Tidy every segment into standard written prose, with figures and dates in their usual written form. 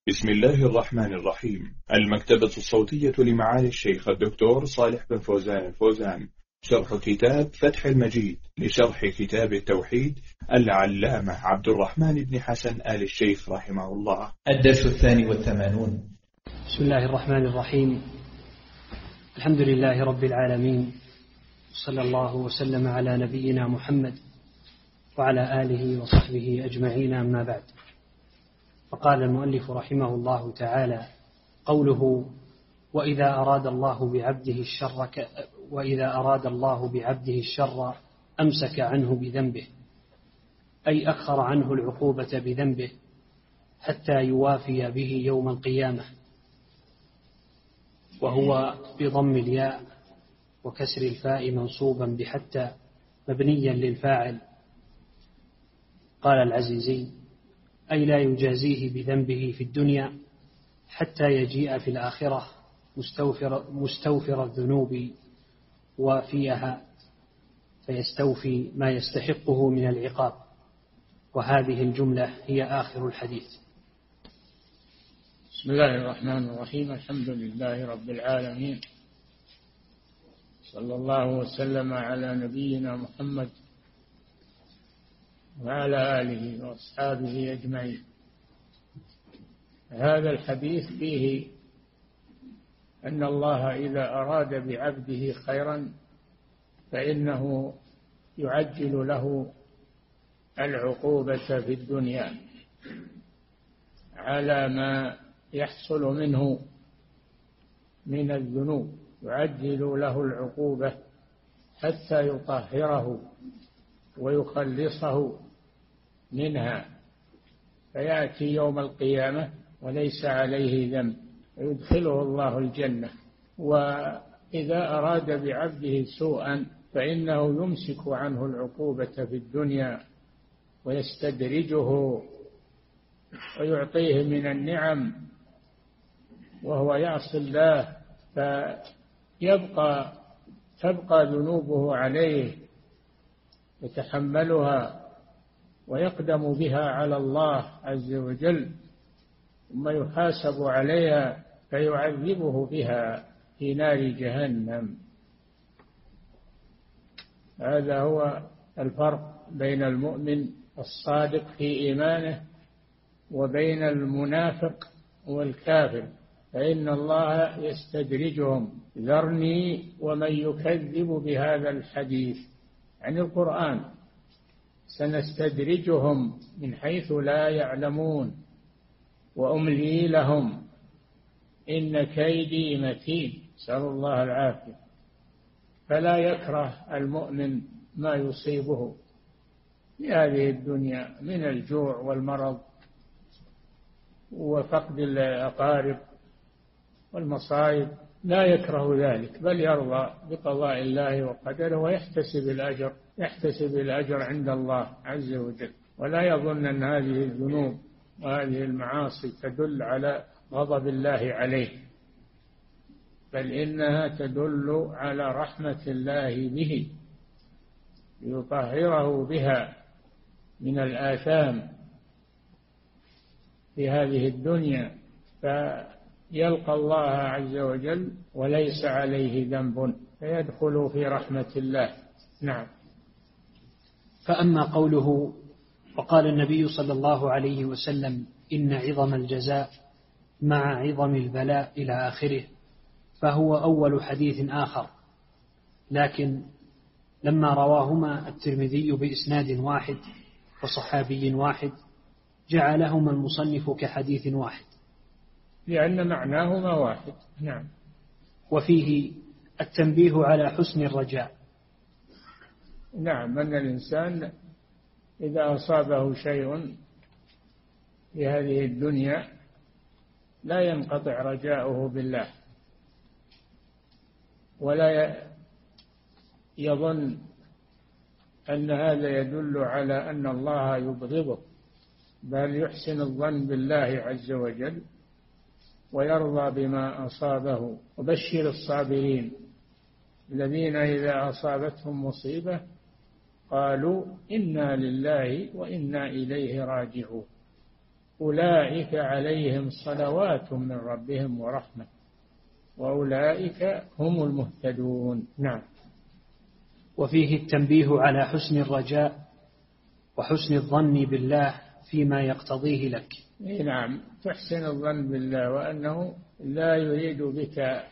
بسم الله الرحمن الرحيم. المكتبة الصوتية لمعالي الشيخ الدكتور صالح بن فوزان الفوزان، شرح كتاب فتح المجيد لشرح كتاب التوحيد العلامة عبد الرحمن بن حسن آل الشيخ رحمه الله. الدرس 82. بسم الله الرحمن الرحيم. الحمد لله رب العالمين، صلى الله وسلم على نبينا محمد وعلى آله وصحبه أجمعين، أما بعد. فقال المؤلف رحمه الله تعالى: قوله وإذا أراد الله بعبده الشر أمسك عنه بذنبه، أي أخر عنه العقوبة بذنبه حتى يوافي به يوم القيامة، وهو بضم الياء وكسر الفاء منصوبا بحتى مبنيا للفاعل. قال العزيزي: أي لا يجازيه بذنبه في الدنيا حتى يجيء في الآخرة مستوفر الذنوب وافيها فيستوفي ما يستحقه من العقاب. وهذه الجملة هي آخر الحديث. بسم الله الرحمن الرحيم. الحمد لله رب العالمين، صلى الله وسلم على نبينا محمد وعلى آله وأصحابه أجمعين. هذا الحديث فيه أن الله إذا أراد بعبده خيرا فإنه يعجل له العقوبة في الدنيا على ما يحصل منه من الذنوب، يعجل له العقوبة حتى يطهره ويخلصه منها، فيأتي يوم القيامة وليس عليه ذنب ويدخله الله الجنة. وإذا أراد بعبده سوءا فإنه يمسك عنه العقوبة في الدنيا ويستدرجه ويعطيه من النعم وهو يعصي الله، تبقى ذنوبه عليه يتحملها ويقدم بها على الله عز وجل، ثم يحاسب عليها فيعذبه بها في نار جهنم. هذا هو الفرق بين المؤمن الصادق في إيمانه وبين المنافق والكافر، فإن الله يستدرجهم: ذرني ومن يكذب بهذا الحديث، عن القرآن، سنستدرجهم من حيث لا يعلمون وأملي لهم إن كيدي متين. نسأل الله العافية. فلا يكره المؤمن ما يصيبه في هذه الدنيا من الجوع والمرض وفقد الأقارب والمصائب، لا يكره ذلك، بل يرضى بقضاء الله وقدره ويحتسب الأجر عند الله عز وجل، ولا يظن أن هذه الذنوب وهذه المعاصي تدل على غضب الله عليه، بل إنها تدل على رحمة الله به ليطهره بها من الآثام في هذه الدنيا، فيلقى الله عز وجل وليس عليه ذنب فيدخل في رحمة الله. نعم. فأما قوله وقال النبي صلى الله عليه وسلم: إن عظم الجزاء مع عظم البلاء إلى آخره، فهو أول حديث آخر، لكن لما رواهما الترمذي بإسناد واحد وصحابي واحد جعلهما المصنف كحديث واحد، لأن معناهما واحد. نعم. وفيه التنبيه على حسن الرجاء. نعم، أن الإنسان إذا أصابه شيء في هذه الدنيا لا ينقطع رجاؤه بالله، ولا يظن أن هذا يدل على أن الله يبغضه، بل يحسن الظن بالله عز وجل ويرضى بما أصابه. وبشر الصابرين الذين إذا أصابتهم مصيبة قالوا إنا لله وإنا إليه راجعون. أولئك عليهم صلوات من ربهم ورحمة وأولئك هم المهتدون. نعم. وفيه التنبيه على حسن الرجاء وحسن الظن بالله فيما يقتضيه لك. نعم، تحسن الظن بالله وأنه لا يريد بك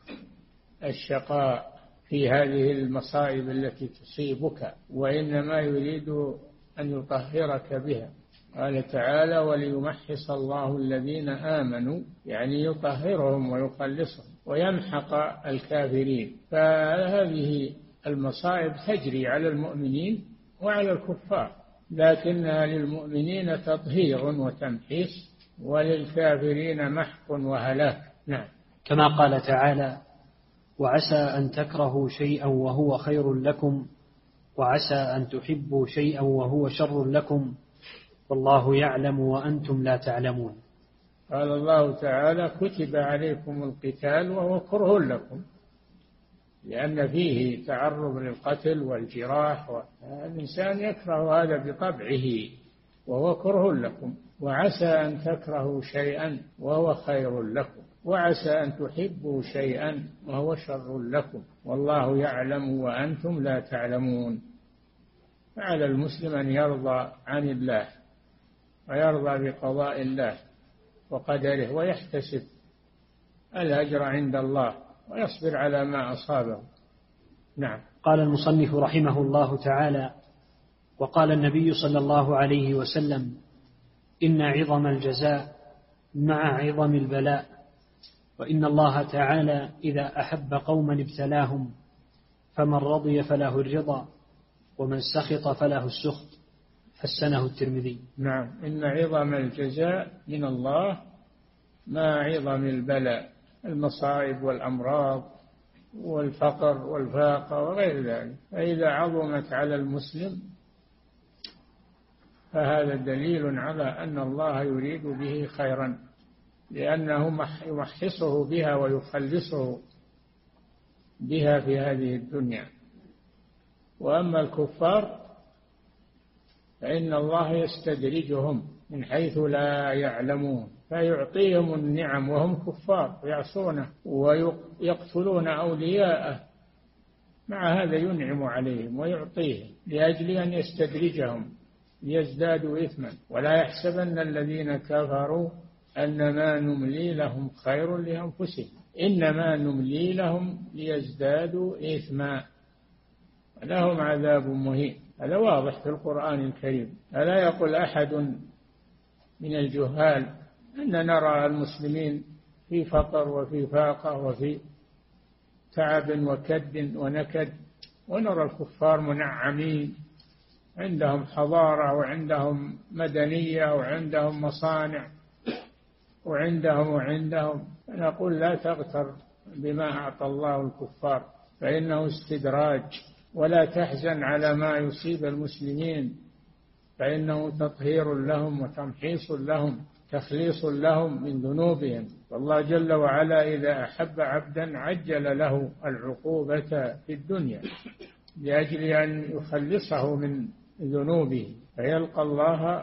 الشقاء في هذه المصائب التي تصيبك، وإنما يريد أن يطهرك بها. قال تعالى: وليمحص الله الذين آمنوا، يعني يطهرهم ويخلصهم ويمحق الكافرين. فهذه المصائب تجري على المؤمنين وعلى الكفار، لكنها للمؤمنين تطهير وتمحيص، وللكافرين محق وهلاك. نعم. كما قال تعالى: وعسى أن تكرهوا شيئا وهو خير لكم وعسى أن تحبوا شيئا وهو شر لكم والله يعلم وأنتم لا تعلمون. قال الله تعالى: كتب عليكم القتال وهو كره لكم، لأن فيه تعرض للقتل والجراح، والإنسان يكره هذا بطبعه وهو كره لكم. وعسى أن تكرهوا شيئا وهو خير لكم وعسى أن تحبوا شيئا وهو شر لكم والله يعلم وأنتم لا تعلمون. فعلى المسلم أن يرضى عن الله ويرضى بقضاء الله وقدره ويحتسب الأجر عند الله ويصبر على ما أصابه. نعم. قال المصنف رحمه الله تعالى: وقال النبي صلى الله عليه وسلم: إن عظم الجزاء مع عظم البلاء، وإن الله تعالى إذا أحب قوما ابتلاهم، فمن رضي فله الرضا ومن سخط فله السخط. حسنه الترمذي. نعم. إن عظم الجزاء من الله مع عظم البلاء، المصائب والأمراض والفقر والفاقة وغير ذلك. فإذا عظمت على المسلم فهذا دليل على أن الله يريد به خيرا، لأنه يمحصه بها ويخلصه بها في هذه الدنيا. وأما الكفار فإن الله يستدرجهم من حيث لا يعلمون، فيعطيهم النعم وهم كفار ويعصونه ويقتلون أولياءه، مع هذا ينعم عليهم ويعطيهم لأجل أن يستدرجهم ليزدادوا إثما. ولا يحسبن الذين كفروا أنما نملي لهم خير لأنفسهم إنما نملي لهم ليزدادوا إثما ولهم عذاب مهين. هذا واضح في القرآن الكريم. ألا يقول أحد من الجهال أن نرى المسلمين في فقر وفي فاقة وفي تعب وكد ونكد، ونرى الكفار منعمين، عندهم حضارة وعندهم مدنية وعندهم مصانع وعندهم. نقول لا تغتر بما أعطى الله الكفار، فإنه استدراج. ولا تحزن على ما يصيب المسلمين، فإنه تطهير لهم وتمحيص لهم، تخليص لهم من ذنوبهم. والله جل وعلا إذا أحب عبدا عجل له العقوبة في الدنيا لأجل أن يخلصه من ذنوبه، فيلقى الله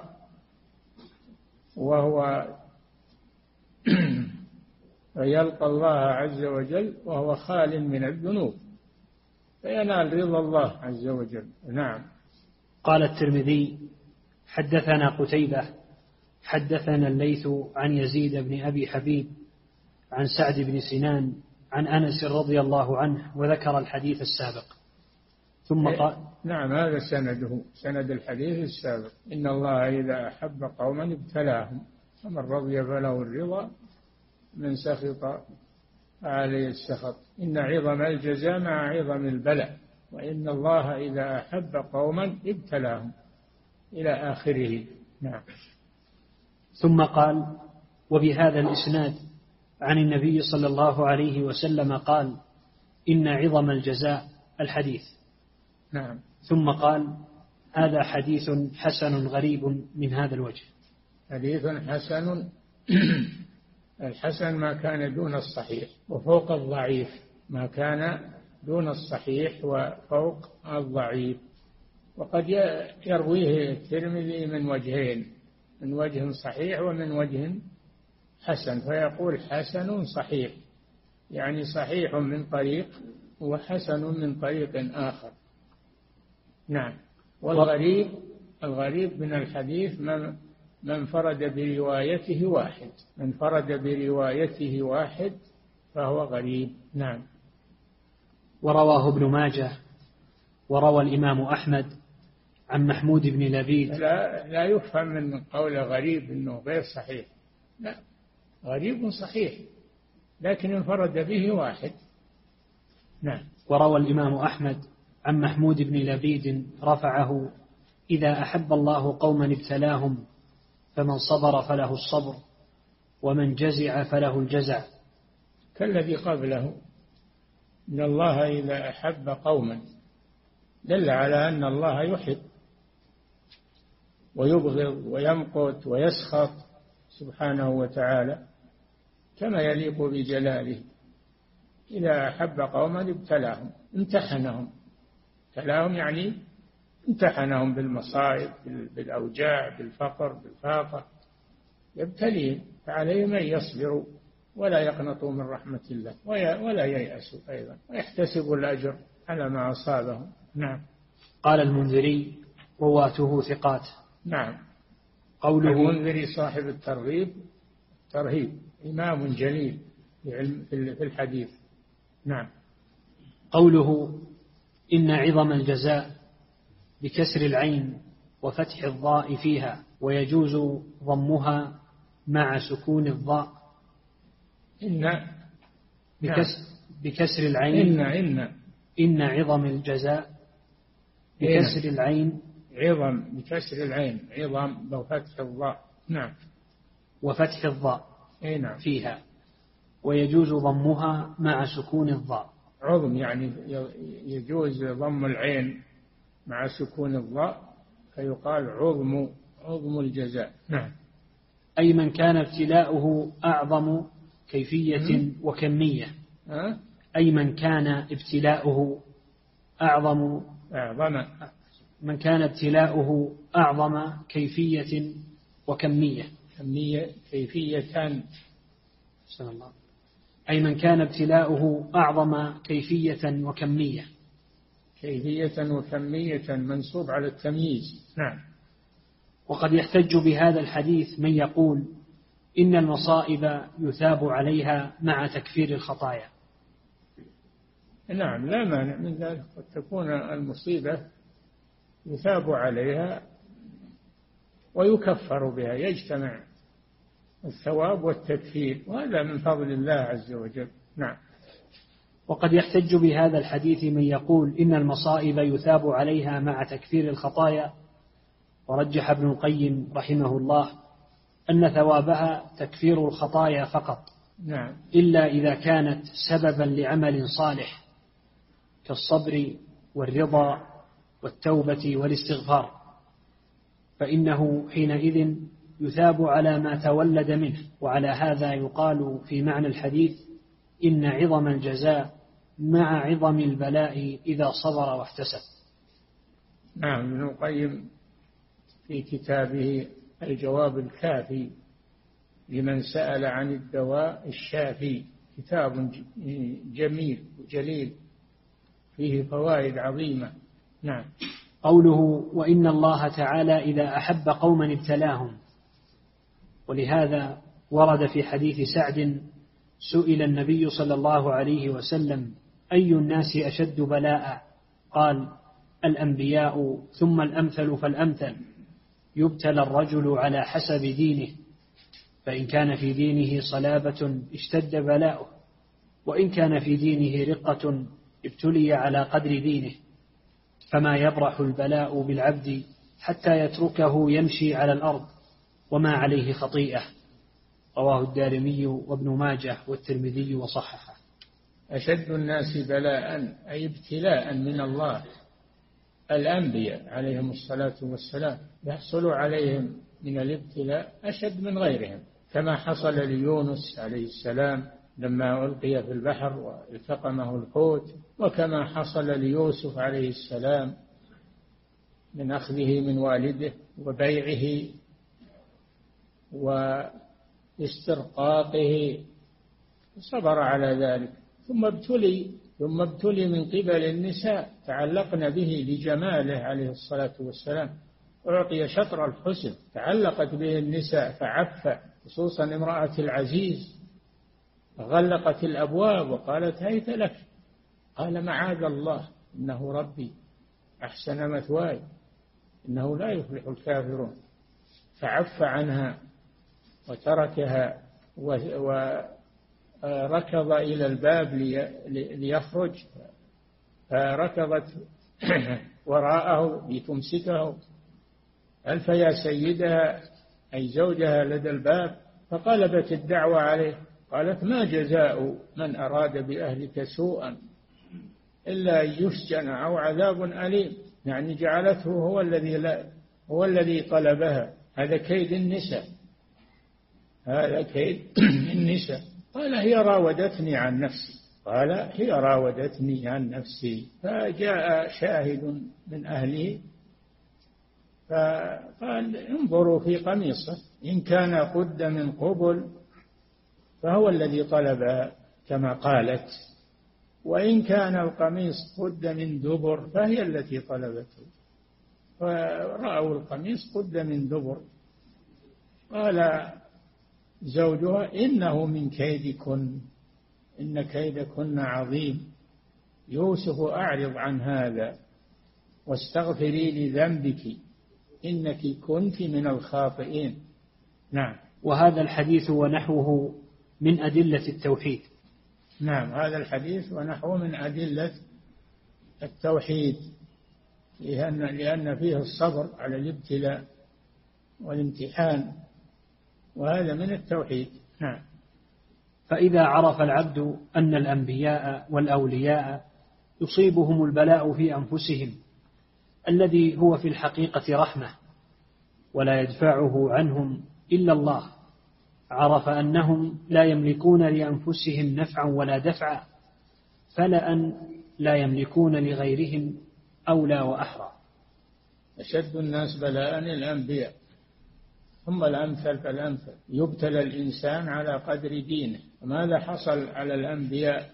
فيلقى الله عز وجل وهو خال من الذنوب، فينال رضا الله عز وجل. نعم. قال الترمذي: حدثنا قتيبة حدثنا الليث عن يزيد بن أبي حبيب عن سعد بن سنان عن أنس رضي الله عنه، وذكر الحديث السابق. ثم قال: نعم، هذا سند الحديث السابق. إن الله إذا أحب قوما ابتلاهم، فمن رضي فله الرضا من سخط عليه السخط. إن عظم الجزاء مع عظم البلاء، وإن الله إذا أحب قوما ابتلاهم، إلى آخره. نعم. ثم قال: وبهذا الإسناد عن النبي صلى الله عليه وسلم قال: إن عظم الجزاء الحديث. نعم. ثم قال: هذا حديث حسن غريب من هذا الوجه. حديث حسن. الحسن ما كان دون الصحيح وفوق الضعيف، ما كان دون الصحيح وفوق الضعيف. وقد يرويه الترمذي من وجهين: من وجه صحيح ومن وجه حسن، فيقول حسن صحيح، يعني صحيح من طريق وحسن من طريق آخر. نعم. والغريب من الحديث من انفرد بروايته واحد، من انفرد بروايته واحد فهو غريب. نعم. ورواه ابن ماجه وروى الإمام أحمد عن محمود بن لبيد. لا يفهم من قول غريب أنه غير صحيح، لا، غريب صحيح لكن انفرد به واحد. نعم. وروى الإمام أحمد عن محمود بن لبيد رفعه: إذا أحب الله قوما ابتلاهم فمن صبر فله الصبر ومن جزع فله الجزع. كالذي قبله، إن الله إذا أحب قوما، دل على أن الله يحب ويبغض ويمقت ويسخط سبحانه وتعالى كما يليق بجلاله. إذا أحب قوما ابتلاهم، امتحنهم، ابتلاهم يعني امتحنهم بالمصائب، بالأوجاع، بالفقر، بالفاقة، يبتليهم، فعليهم أن يصبروا ولا يقنطوا من رحمة الله ولا ييأسوا أيضا، ويحتسبوا الأجر على ما أصابهم. نعم. قال المنذري: رواته ثقات. نعم. قوله المنذري صاحب الترهيب إمام جليل في الحديث. نعم. قوله: إن عظم الجزاء بكسر العين وفتح الضاء فيها، ويجوز ضمها مع سكون الضاء. بكسر العين. إن عظم الجزاء بكسر العين. عظم بكسر العين، عظم وفتح الضاء. نعم. وفتح الضاء نعم. فيها، ويجوز ضمها مع سكون الضاء. عظم يعني يجوز ضم العين مع سكون الضاء، فيقال عظم الجزاء. نعم. أي من كان ابتلاؤه أعظم كيفية وكمية. أي من كان ابتلاؤه من كان ابتلاؤه أعظم كيفية وكمية. كيفية. أي من كان ابتلاؤه أعظم كيفية وكمية. كيفية وكمية منصوب على التمييز. نعم. وقد يحتج بهذا الحديث من يقول إن المصائب يثاب عليها مع تكفير الخطايا. نعم، لا مانع من ذلك، قد تكون المصيبة يثاب عليها ويكفر بها، يجتمع الثواب والتكفير، وهذا من فضل الله عز وجل. نعم. وقد يحتج بهذا الحديث من يقول إن المصائب يثاب عليها مع تكفير الخطايا، ورجح ابن القيم رحمه الله أن ثوابها تكفير الخطايا فقط. نعم. إلا إذا كانت سببا لعمل صالح كالصبر والرضا والتوبة والاستغفار، فإنه حينئذ يثاب على ما تولد منه. وعلى هذا يقال في معنى الحديث: إن عظم الجزاء مع عظم البلاء إذا صبر واحتسب. نعم. ابن القيم في كتابه الجواب الكافي لمن سأل عن الدواء الشافي، كتاب جميل وجليل فيه فوائد عظيمة. نعم. قوله: وإن الله تعالى إذا أحب قوما ابتلاهم. ولهذا ورد في حديث سعد: سئل النبي صلى الله عليه وسلم: أي الناس أشد بلاء؟ قال: الأنبياء ثم الأمثل فالأمثل، يبتلى الرجل على حسب دينه، فإن كان في دينه صلابة اشتد بلاؤه، وإن كان في دينه رقة ابتلي على قدر دينه، فما يبرح البلاء بالعبد حتى يتركه يمشي على الأرض وما عليه خطيئة. رواه الدارمي وابن ماجه والترمذي وصححه. أشد الناس بلاء أي ابتلاء من الله الأنبياء عليهم الصلاة والسلام، يحصل عليهم من الابتلاء أشد من غيرهم، كما حصل ليونس عليه السلام لما ألقي في البحر والتقمه الحوت، وكما حصل ليوسف عليه السلام من أخذه من والده وبيعه واسترقاقه، صبر على ذلك. ثم ابتلي من قبل النساء، تعلقن به لجماله عليه الصلاة والسلام، أعطي شطر الحسن، تعلقت به النساء فعف، خصوصا امرأة العزيز، غلقت الأبواب وقالت هيت لك، قال معاذ الله، إنه ربي أحسن مثواي، إنه لا يفلح الكافرون، فعف عنها وتركها وركض إلى الباب ليخرج، فركضت وراءه لتمسكه، ألف يا سيدها أي زوجها لدى الباب، فقلبت الدعوة عليه، قالت ما جزاء من أراد بأهلك سوءا إلا أن يسجن أو عذاب أليم، يعني جعلته هو الذي طلبها. هذا كيد النساء، هذا كيد النساء. قال هي راودتني عن نفسي، قال هي راودتني عن نفسي. فجاء شاهد من أهله فقال انظروا في قميصه، إن كان قد من قبل فهو الذي طلبها كما قالت، وإن كان القميص قد من دبر فهي التي طلبته. فرأوا القميص قد من دبر. قال زوجها إنه من كيدكن، إن كيدكن عظيم، يوسف أعرض عن هذا واستغفري لذنبك إنك كنت من الخاطئين. نعم. وهذا الحديث ونحوه من أدلة التوحيد. نعم، هذا الحديث ونحوه من أدلة التوحيد، لأن فيه الصبر على الابتلاء والامتحان، وهذا من التوحيد. نعم. فإذا عرف العبد أن الأنبياء والأولياء يصيبهم البلاء في أنفسهم الذي هو في الحقيقة رحمة ولا يدفعه عنهم إلا الله، عرف أنهم لا يملكون لأنفسهم نفعا ولا دفعا، فلأن لا يملكون لغيرهم أولى وأحرى. أشد الناس بلاء الأنبياء، ثم الأمثل فالأمثل، يبتلى الإنسان على قدر دينه. وماذا حصل على الأنبياء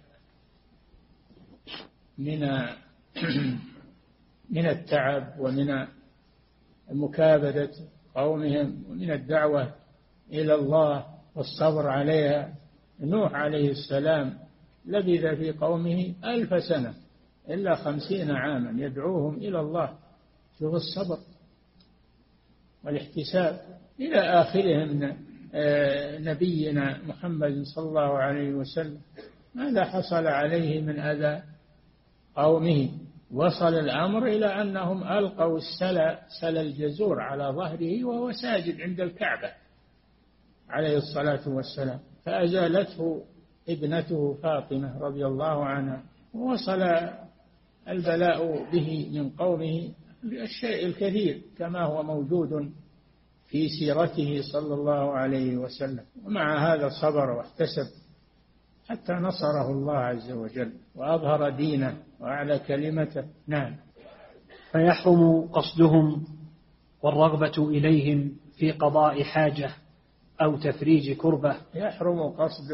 من التعب ومن مكابدة قومهم ومن الدعوة إلى الله والصبر عليها؟ نوح عليه السلام لبث في قومه 1000 سنة إلا 50 عاما يدعوهم إلى الله. شوف الصبر والاحتساب. إلى آخرهم نبينا محمد صلى الله عليه وسلم، ماذا حصل عليه من أذى قومه؟ وصل الأمر إلى أنهم ألقوا سل الجزور على ظهره وهو ساجد عند الكعبة عليه الصلاة والسلام، فأزالته ابنته فاطمة رضي الله عنها. ووصل البلاء به من قومه بالشيء الكثير كما هو موجود في سيرته صلى الله عليه وسلم، ومع هذا صبر واحتسب حتى نصره الله عز وجل وأظهر دينه وأعلى كلمته. نعم. فيحرم قصدهم والرغبة إليهم في قضاء حاجة أو تفريج كربة. يحرم قصد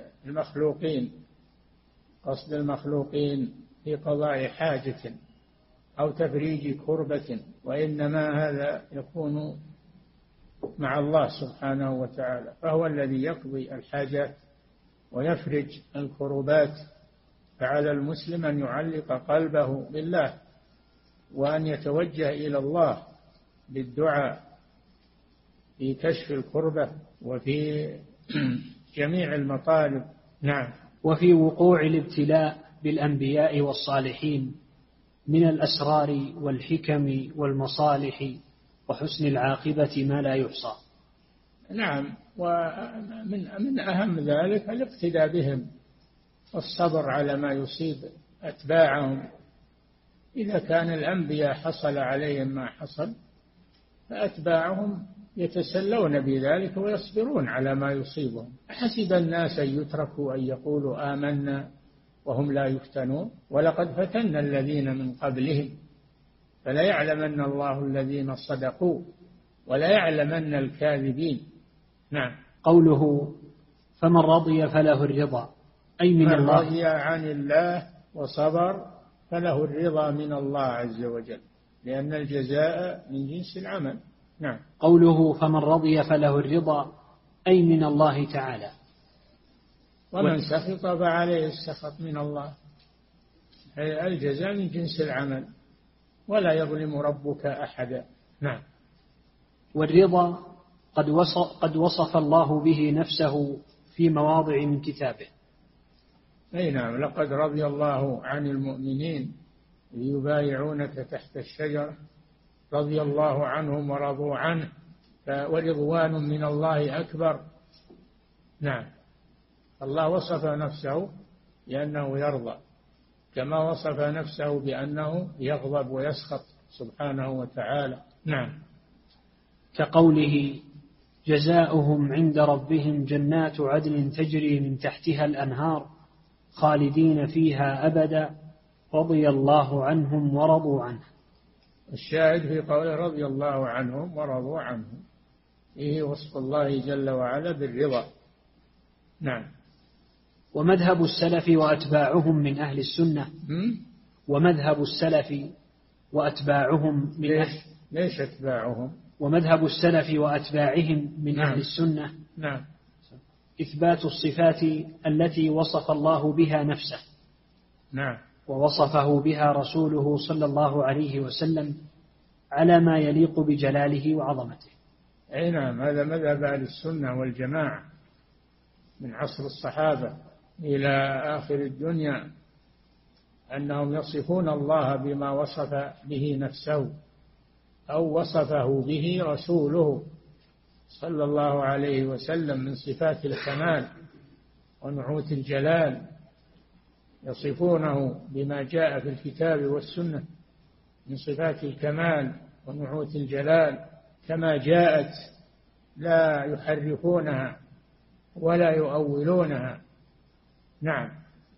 المخلوقين في قضاء حاجة أو تفريج كربة، وإنما هذا يكون مع الله سبحانه وتعالى، فهو الذي يقضي الحاجات ويفرج الكربات. فعلى المسلم أن يعلق قلبه بالله وأن يتوجه إلى الله بالدعاء في كشف الكربة وفي جميع المطالب. نعم. وفي وقوع الابتلاء بالأنبياء والصالحين من الأسرار والحكم والمصالح وحسن العاقبة ما لا يحصى. نعم. ومن أهم ذلك الاقتداء بهم والصبر على ما يصيب أتباعهم. إذا كان الأنبياء حصل عليهم ما حصل، فأتباعهم يتسلون بذلك ويصبرون على ما يصيبهم. حسب الناس أن يتركوا أن يقولوا آمنا وهم لا يفتنون، ولقد فتنا الذين من قبلهم فلا يعلمن الله الذين صدقوا ولا يعلمن الكاذبين. نعم. قوله فمن رضي فله الرضا أي من الله. من رضي عن الله وصبر فله الرضا من الله عز وجل، لأن الجزاء من جنس العمل. نعم. قوله فمن رضي فله الرضا أي من الله تعالى. ومن سخط فعليه السخط من الله، الجزاء من جنس العمل ولا يظلم ربك أحدا. نعم. والرضا قد وصف الله به نفسه في مواضع من كتابه. أي نعم. لقد رضي الله عن المؤمنين يبايعونك تحت الشجرة رضي الله عنهم ورضوا عنه ورضوان من الله أكبر. نعم. الله وصف نفسه بأنه يرضى، كما وصف نفسه بأنه يغضب ويسخط سبحانه وتعالى. نعم. كقوله جزاؤهم عند ربهم جنات عدن تجري من تحتها الأنهار خالدين فيها أبدا رضي الله عنهم ورضوا عنه. الشاهد في قوله رضي الله عنهم ورضوا عنه فيه وصف الله جل وعلا بالرضا. نعم. ومذهب السلف وأتباعهم من أهل السنة. ومذهب السلف وأتباعهم من ليش أتباعهم؟ ومذهب السلف وأتباعهم من أهل السنة. نعم. إثبات الصفات التي وصف الله بها نفسه. نعم. ووصفه بها رسوله صلى الله عليه وسلم على ما يليق بجلاله وعظمته. أي نعم. هذا مذهب أهل السنة والجماعة من عصر الصحابة إلى آخر الدنيا، أنهم يصفون الله بما وصف به نفسه أو وصفه به رسوله صلى الله عليه وسلم من صفات الكمال ونعوت الجلال، يصفونه بما جاء في الكتاب والسنة من صفات الكمال ونعوت الجلال كما جاءت، لا يحرفونها ولا يؤولونها. نعم.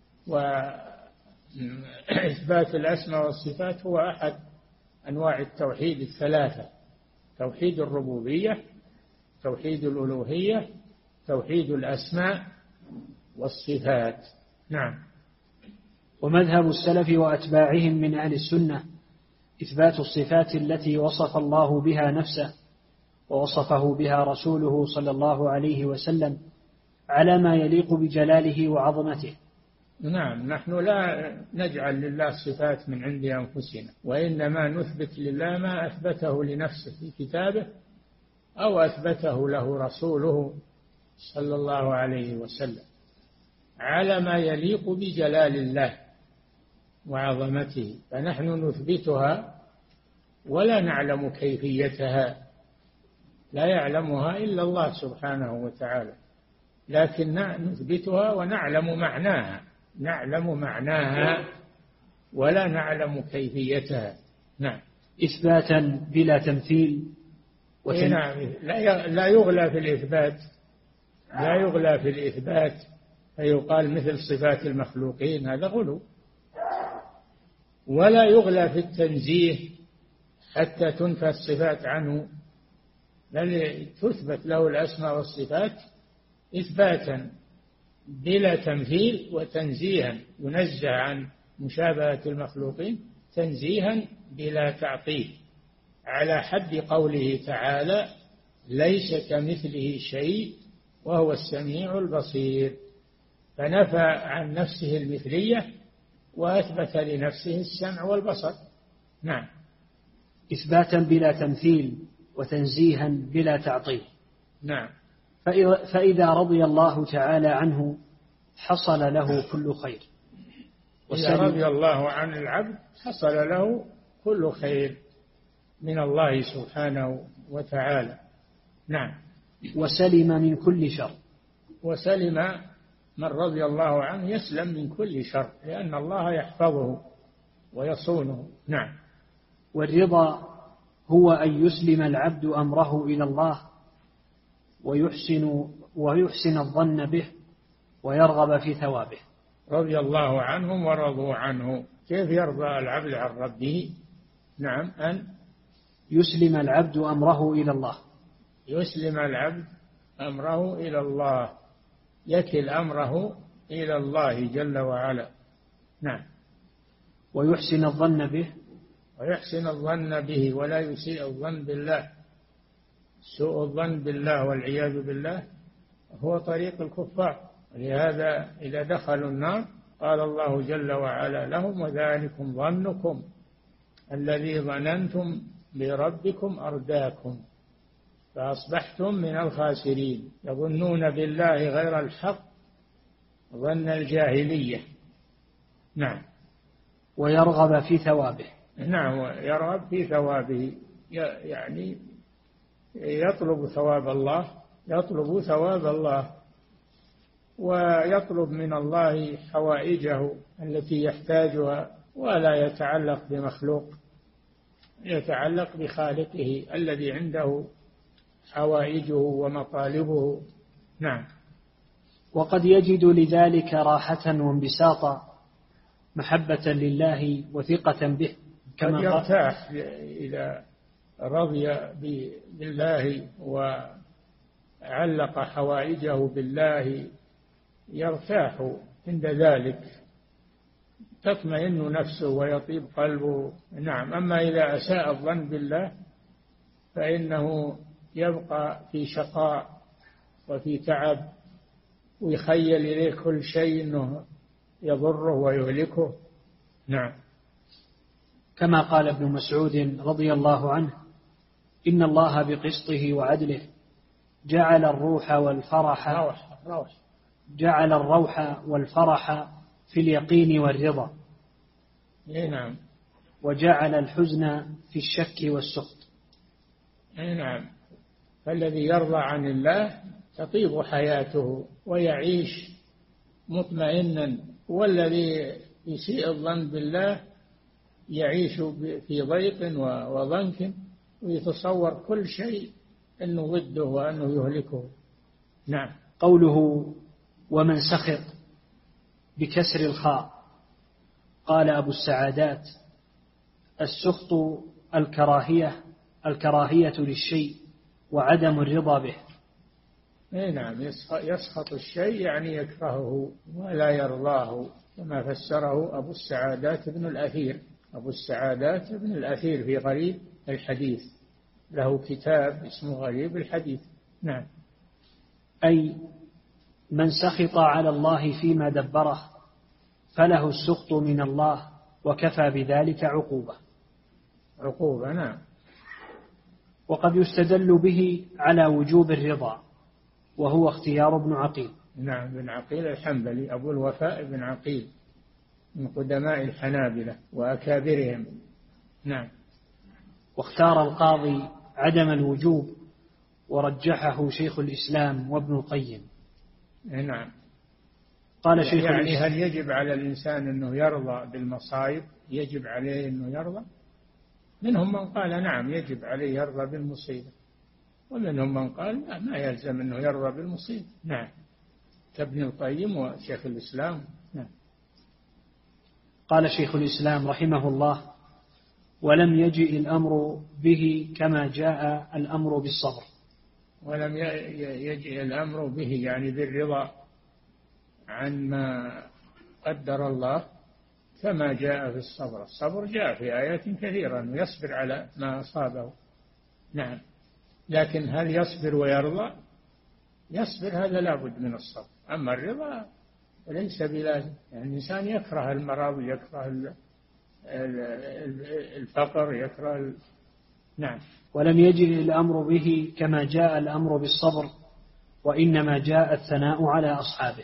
وإثبات الأسماء والصفات هو أحد أنواع التوحيد الثلاثة: توحيد الربوبية، توحيد الألوهية، توحيد الأسماء والصفات. نعم. ومذهب السلف وأتباعهم من أهل السنة إثبات الصفات التي وصف الله بها نفسه ووصفه بها رسوله صلى الله عليه وسلم على ما يليق بجلاله وعظمته. نعم. نحن لا نجعل لله صفات من عند أنفسنا، وإنما نثبت لله ما أثبته لنفسه في كتابه أو أثبته له رسوله صلى الله عليه وسلم على ما يليق بجلال الله وعظمته، فنحن نثبتها ولا نعلم كيفيتها، لا يعلمها إلا الله سبحانه وتعالى، لكن نثبتها ونعلم معناها، نعلم معناها ولا نعلم كيفيتها. نعم. إثباتا بلا تمثيل. نعم. لا يغلى في الإثبات، لا يغلى في الإثبات فيقال مثل صفات المخلوقين، هذا غلو. ولا يغلى في التنزيه حتى تنفى الصفات عنه، بل تثبت له الأسماء والصفات إثباتا بلا تمثيل وتنزيها، ينزه عن مشابهة المخلوقين تنزيها بلا تعطيل، على حد قوله تعالى ليس كمثله شيء وهو السميع البصير، فنفى عن نفسه المثلية وأثبت لنفسه السمع والبصر. نعم. إثباتا بلا تمثيل وتنزيها بلا تعطيل. نعم. فإذا رضي الله تعالى عنه حصل له كل خير. إذا رضي الله عن العبد حصل له كل خير من الله سبحانه وتعالى. نعم. وسلم من كل شر. وسلم من رضي الله عنه يسلم من كل شر، لأن الله يحفظه ويصونه. نعم. والرضا هو أن يسلم العبد أمره إلى الله ويحسن الظن به ويرغب في ثوابه. رضي الله عنهم ورضوا عنه. كيف يرضى العبد عن ربه؟ نعم. أن يسلم العبد أمره إلى الله. يسلم العبد أمره إلى الله، يكل أمره إلى الله جل وعلا. نعم. ويحسن الظن به، ويحسن الظن به ولا يسيء الظن بالله. سوء الظن بالله والعياذ بالله هو طريق الكفار. لهذا إذا دخلوا النار قال الله جل وعلا لهم وذلكم ظنكم الذي ظننتم بربكم أرداكم فأصبحتم من الخاسرين. يظنون بالله غير الحق ظن الجاهلية. نعم. ويرغب في ثوابه. نعم، يرغب في ثوابه، يعني يطلب ثواب الله، يطلب ثواب الله ويطلب من الله حوائجه التي يحتاجها، ولا يتعلق بمخلوق، يتعلق بخالقه الذي عنده حوائجه ومطالبه. نعم. وقد يجد لذلك راحة وانبساطا، محبة لله وثقة به، كما يرتاح إذا رضي بالله وعلق حوائجه بالله، يرتاح عند ذلك، تطمئن نفسه ويطيب قلبه. نعم. أما إذا أساء الظن بالله فإنه يبقى في شقاء وفي تعب، ويخيل إليه كل شيء أنه يضره ويهلكه. نعم. كما قال ابن مسعود رضي الله عنه: إن الله بقسطه وعدله جعل الروح والفرح في اليقين والرضا. نعم. وجعل الحزن في الشك والسخط. نعم. فالذي يرضى عن الله تطيب حياته ويعيش مطمئنا، والذي يسيء الظن بالله يعيش في ضيق وضنك، ويتصور كل شيء أنه ضده وأنه يهلكه. نعم. قوله ومن سخط بكسر الخاء، قال أبو السعادات: السخط الكراهية للشيء وعدم الرضا به. نعم. يسخط الشيء يعني يكرهه ولا يرضاه، كما فسره أبو السعادات بن الأثير. أبو السعادات بن الأثير في غريب الحديث، له كتاب اسمه غريب الحديث. نعم. أي من سخط على الله فيما دبره فله السخط من الله، وكفى بذلك عقوبة. نعم. وقد يستدل به على وجوب الرضا، وهو اختيار ابن عقيل. نعم. ابن عقيل الحنبلي أبو الوفاء بن عقيل من قدماء الحنابلة وأكابرهم. نعم. واختار القاضي عدم الوجوب، ورجحه شيخ الإسلام وابن القيم. نعم. قال شيخ يعني هل يجب على الإنسان أنه يرضى بالمصائب؟ يجب عليه أنه يرضى؟ منهم من قال نعم يجب عليه يرضى بالمصيبة، ومنهم من قال لا، ما يلزم أنه يرضى بالمصيبة. نعم. كابن القيم وشيخ الإسلام. نعم. قال شيخ الإسلام رحمه الله: ولم يجئ الأمر به كما جاء الأمر بالصبر. ولم يجئ الأمر به يعني بالرضا عن ما قدر الله كما جاء في الصبر. الصبر جاء في آيات كثيرة أنه يصبر على ما أصابه. نعم. لكن هل يصبر ويرضى؟ يصبر، هذا لابد من الصبر. أما الرضا ليس بلازم، يعني الإنسان يكره المرض، يكره الفقر، يكره نعم. ولم يجئ الأمر به كما جاء الأمر بالصبر، وإنما جاء الثناء على أصحابه.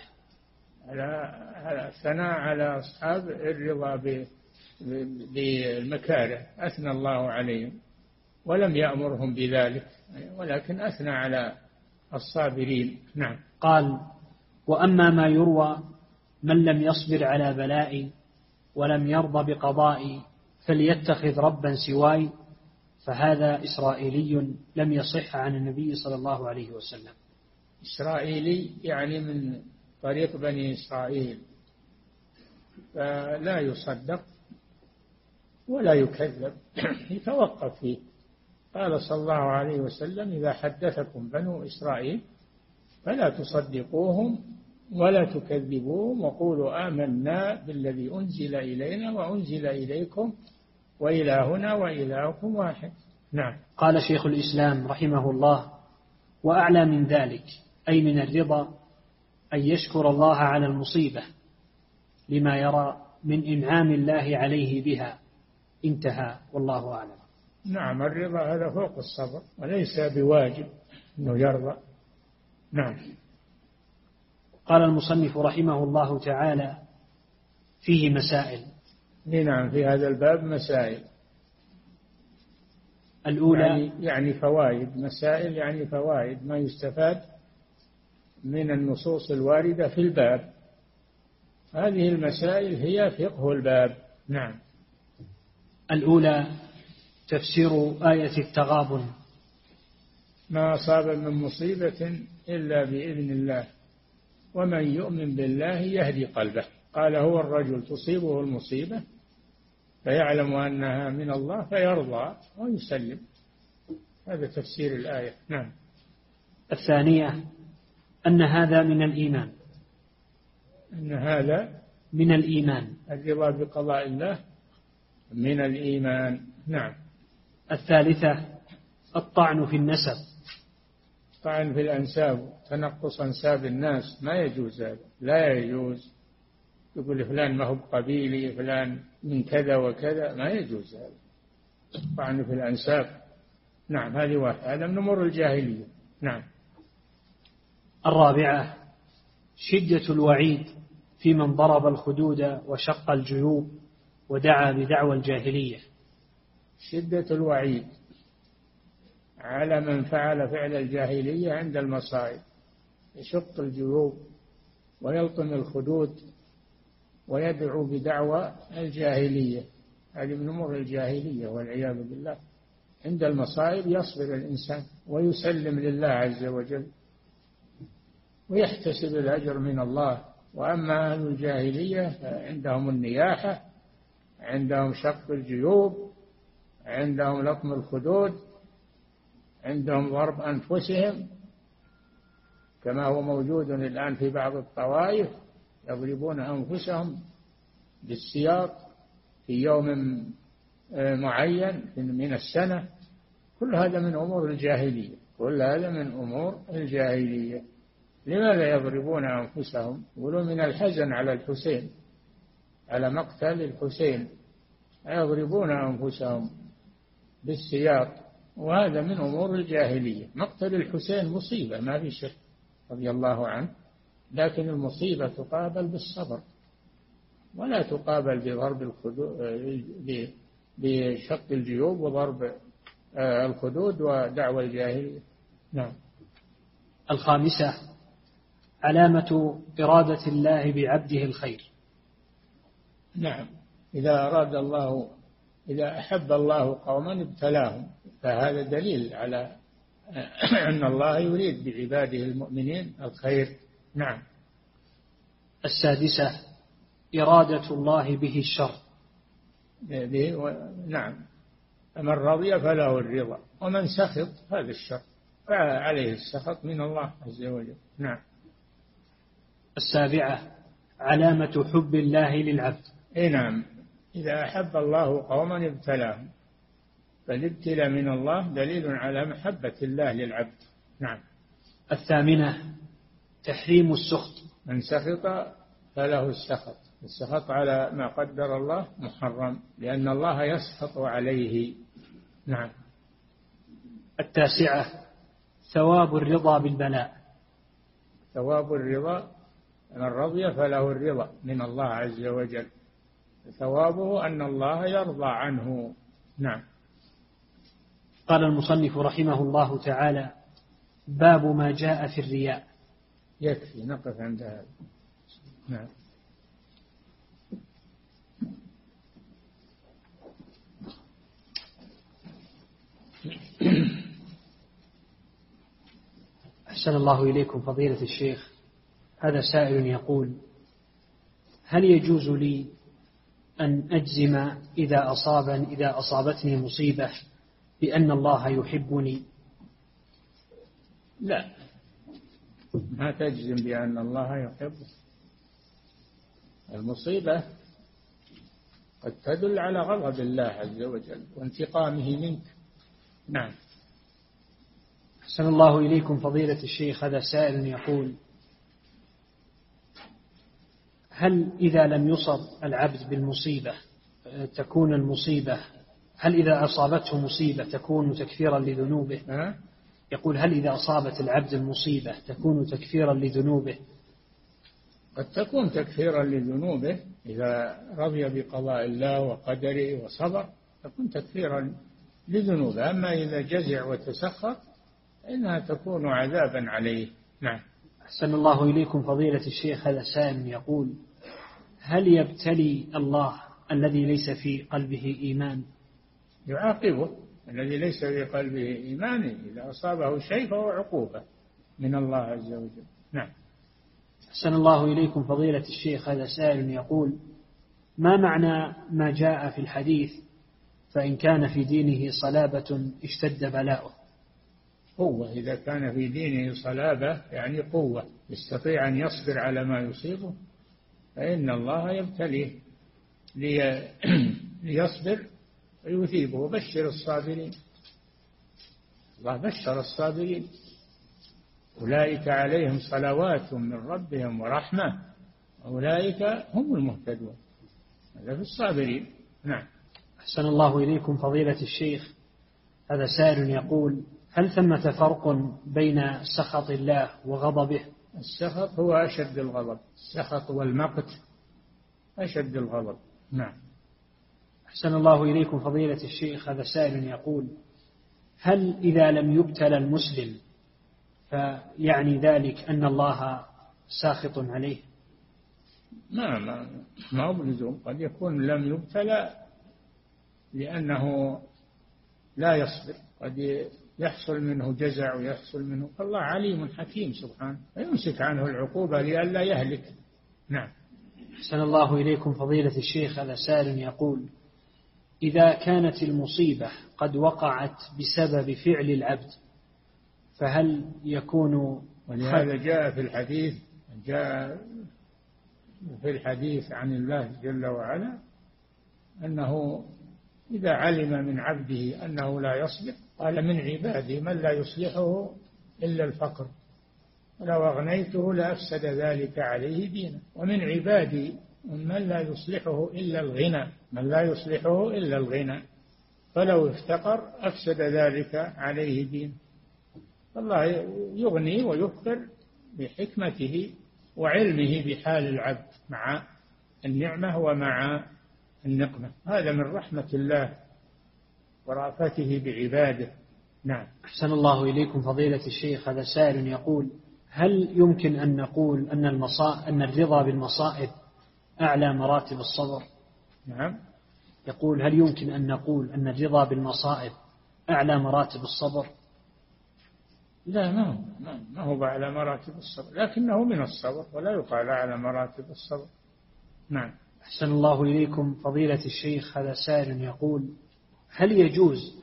الثناء على أصحاب الرضا بالمكاره، أثنى الله عليهم ولم يأمرهم بذلك، ولكن أثنى على الصابرين. نعم. قال: وأما ما يروى من لم يصبر على بلائي ولم يرضى بقضائي فليتخذ ربا سواي، فهذا إسرائيلي لم يصح عن النبي صلى الله عليه وسلم. إسرائيلي يعني من طريق بني إسرائيل، فلا يصدق ولا يكذب، يتوقف فيه. قال صلى الله عليه وسلم: إذا حدثكم بنو إسرائيل فلا تصدقوهم ولا تكذبوهم وقولوا آمنا بالذي أنزل إلينا وأنزل إليكم وإلهنا وإلهكم واحد. نعم. قال شيخ الإسلام رحمه الله: وأعلى من ذلك أي من الرضا أن يشكر الله على المصيبة لما يرى من إنعام الله عليه بها. انتهى، والله أعلم. نعم، الرضا هذا فوق الصبر وليس بواجب أنه يرضى. نعم. قال المصنف رحمه الله تعالى: فيه مسائل. نعم، في هذا الباب مسائل. الأولى يعني فوائد، مسائل يعني فوائد، ما يستفاد من النصوص الواردة في الباب. هذه المسائل هي فقه الباب. نعم. الأولى تفسير آية التغابن: ما أصاب من مصيبة إلا بإذن الله ومن يؤمن بالله يهدي قلبه. قال: هو الرجل تصيبه المصيبة فيعلم أنها من الله فيرضى ويسلم. هذا تفسير الآية. نعم. الثانية أن هذا من الإيمان. أن هذا من الإيمان، الرضا بقضاء الله من الإيمان. نعم. الثالثة الطعن في النسب. طعن في الأنساب، تنقص أنساب الناس، ما يجوز هذا، لا يجوز. يقول فلان ما هو قبيلي، فلان من كذا وكذا، ما يجوز هذا، طعن في الأنساب. نعم، هذه واحد، هذا من أمور الجاهلية. نعم. الرابعة شدة الوعيد في من ضرب الخدود وشق الجيوب ودعا بدعوى الجاهلية. شدة الوعيد على من فعل فعل الجاهلية عند المصائب، يشق الجيوب ويلطم الخدود ويدعو بدعوى الجاهلية. هذه من أمور الجاهلية والعياذ بالله. عند المصائب يصبر الإنسان ويسلم لله عز وجل ويحتسب الأجر من الله. وأما أهل الجاهلية عندهم النياحة، عندهم شق الجيوب، عندهم لطم الخدود، عندهم ضرب أنفسهم، كما هو موجود الآن في بعض الطوائف، يضربون أنفسهم بالسياط في يوم معين من السنة. كل هذا من أمور الجاهلية، كل هذا من أمور الجاهلية. لماذا يضربون أنفسهم؟ يقولون من الحزن على الحسين، على مقتل الحسين، يضربون أنفسهم بالسياط، وهذا من أمور الجاهلية. مقتل الحسين مصيبة ما في شك رضي الله عنه، لكن المصيبة تقابل بالصبر ولا تقابل بضرب الخدود، بشق الجيوب وضرب الخدود ودعوى الجاهلية. نعم. الخامسة علامة إرادة الله بعبده الخير. نعم. إذا أحب الله قوما ابتلاهم، فهذا دليل على أن الله يريد بعباده المؤمنين الخير. نعم. السادسة إرادة الله به الشر. نعم. من رضي فله الرضا ومن سخط هذا الشر، فعليه السخط من الله عز وجل. نعم. السابعة علامة حب الله للعبد. نعم. إذا أحب الله قوما ابتلاهم، فالابتلاء من الله دليل على محبة الله للعبد. نعم. الثامنة تحريم السخط. من سخط فله السخط، السخط على ما قدر الله محرم، لأن الله يسخط عليه. نعم. التاسعة ثواب الرضا بالبلاء. ثواب الرضا، من رضي فله الرضا من الله عز وجل، ثوابه أن الله يرضى عنه. نعم. قال المصنف رحمه الله تعالى: باب ما جاء في الرياء. يكفي نقف عند هذا. نعم. أحسن الله إليكم فضيلة الشيخ. هذا سائل يقول: هل يجوز لي أن أجزم إذا أصابتني مصيبة بأن الله يحبني؟ لا، ما تجزم بأن الله يحبه. المصيبة قد تدل على غضب الله عز وجل وانتقامه منك. نعم. أحسن الله إليكم فضيلة الشيخ. هذا سائل يقول: هل إذا لم يصب العبد بالمصيبة تكون المصيبة، هل إذا أصابته مصيبة تكون تكفيرا لذنوبه؟ يقول: هل إذا أصابت العبد المصيبة تكون تكفيرا لذنوبه؟ قد تكون تكفيرا لذنوبه إذا رضي بقضاء الله وقدره وصبر، تكون تكفيرا لذنوبه. أما إذا جزع وتسخط إنها تكون عذابا عليه. نعم. أحسن الله إليكم فضيلة الشيخ. هذا سائل يقول: هل يبتلي الله الذي ليس في قلبه إيمان؟ يعاقبه الذي ليس في قلبه إيمان، إذا أصابه شيء فهو عقوبة من الله عز وجل. نعم. أحسن الله إليكم فضيلة الشيخ. هذا سائل يقول: ما معنى ما جاء في الحديث فإن كان في دينه صلابة اشتد بلاؤه؟ قوة. إذا كان في دينه صلابة يعني قوة، يستطيع أن يصبر على ما يصيبه، فإن الله يبتليه ليصبر ويثيبه. بشر الصابرين. الله بشر الصابرين: أولئك عليهم صلوات من ربهم ورحمة أولئك هم المهتدون. هذا في الصابرين. نعم. أحسن الله إليكم فضيلة الشيخ. هذا سائل يقول: هل ثمة فرق بين سخط الله وغضبه؟ السخط هو أشد الغضب، السخط والمقت أشد الغضب. نعم. أحسن الله إليكم فضيلة الشيخ. هذا سائل يقول: هل إذا لم يبتلى المسلم فيعني ذلك أن الله ساخط عليه؟ ما هو بلزوم. قد يكون لم يبتلى لأنه لا يصبر، قد يحصل منه جزع ويحصل منه. الله عليم حكيم سبحانه، فيمسك عنه العقوبة لئلا يهلك. نعم. أحسن الله إليكم فضيلة الشيخ. هذا سائل يقول: إذا كانت المصيبة قد وقعت بسبب فعل العبد فهل يكون؟ ولهذا جاء في الحديث عن الله جل وعلا أنه إذا علم من عبده أنه لا يصلح قال: من عبادي من لا يصلحه إلا الفقر، ولو أغنيته لأفسد ذلك عليه دينه. ومن عبادي من لا يصلحه إلا الغنى، من لا يصلحه إلا الغنى، فلو افتقر أفسد ذلك عليه دينه. الله يغني ويفقر بحكمته وعلمه بحال العبد مع النعمة ومع النقمة. هذا من رحمة الله ورأفته بعباده. نعم. أحسن الله إليكم فضيلة الشيخ. هذا سائل يقول: هل يمكن أن نقول أن الرضا بالمصائب أعلى مراتب الصبر؟ نعم. يقول: هل يمكن أن نقول أن الرضا بالمصائب أعلى مراتب الصبر؟ لا، ما هو أعلى مراتب الصبر، لكنه من الصبر ولا يقال أعلى مراتب الصبر. نعم. أحسن الله إليكم فضيلة الشيخ. هذا سائل يقول: هل يجوز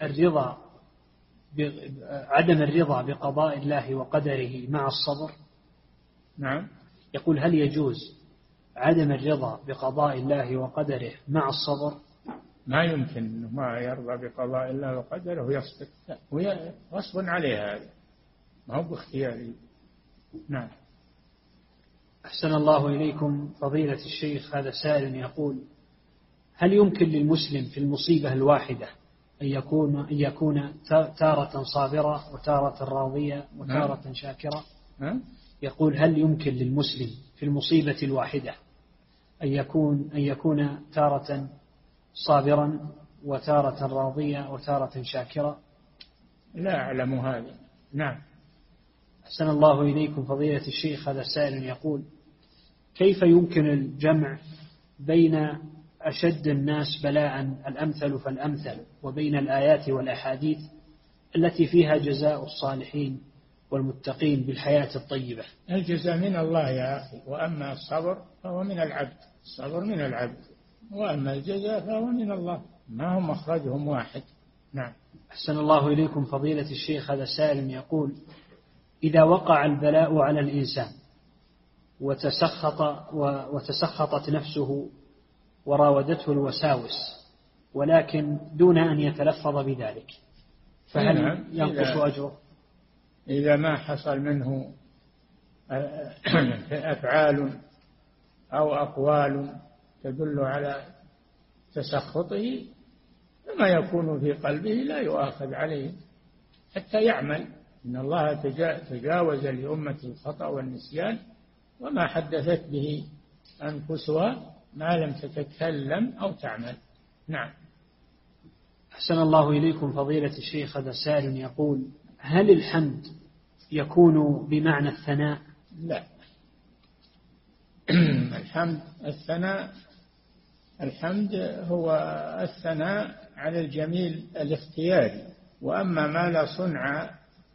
عدم الرضا بقضاء الله وقدره مع الصبر؟ نعم. يقول: هل يجوز عدم الرضا بقضاء الله وقدره مع الصبر؟ ما يمكن أنه ما يرضى بقضاء الله وقدره ويصبر، هو غصب عليه، هذا ما هو باختياره. نعم. أحسن الله إليكم فضيلة الشيخ. هذا سائل يقول: هل يمكن للمسلم في المصيبة الواحدة أن يكون تارة صابرة وتارة راضية وتارة شاكرة؟ يقول: هل يمكن للمسلم في المصيبة الواحدة أن يكون تارة صابرا وتارة راضية وتارة شاكرة؟ لا أعلم هذا. نعم. أحسن الله إليكم فضيلة الشيخ. هذا سائل يقول: كيف يمكن الجمع بين أشد الناس بلاء الأمثل فالأمثل وبين الآيات والأحاديث التي فيها جزاء الصالحين والمتقين بالحياة الطيبة؟ الجزاء من الله يا أخي، وأما الصبر فهو من العبد، الصبر من العبد، وأما الجزاء فهو من الله، ما هم مخرجهم واحد. نعم. أحسن الله إليكم فضيلة الشيخ. هذا سائل يقول: إذا وقع البلاء على الإنسان وتسخطت نفسه وراودته الوساوس ولكن دون أن يتلفظ بذلك، فهل ينقص أجره؟ إذا ما حصل منه أفعال أو أقوال تدل على تسخطه، فما يكون في قلبه لا يؤاخذ عليه حتى يعمل. إن الله تجاوز لأمة الخطأ والنسيان وما حدثت به أنفسها ما لم تتكلم أو تعمل. نعم. أحسن الله إليكم فضيلة الشيخ. هذا سائل يقول: هل الحمد يكون بمعنى الثناء؟ لا. الحمد هو الثناء على الجميل الاختياري، وأما ما لا صنع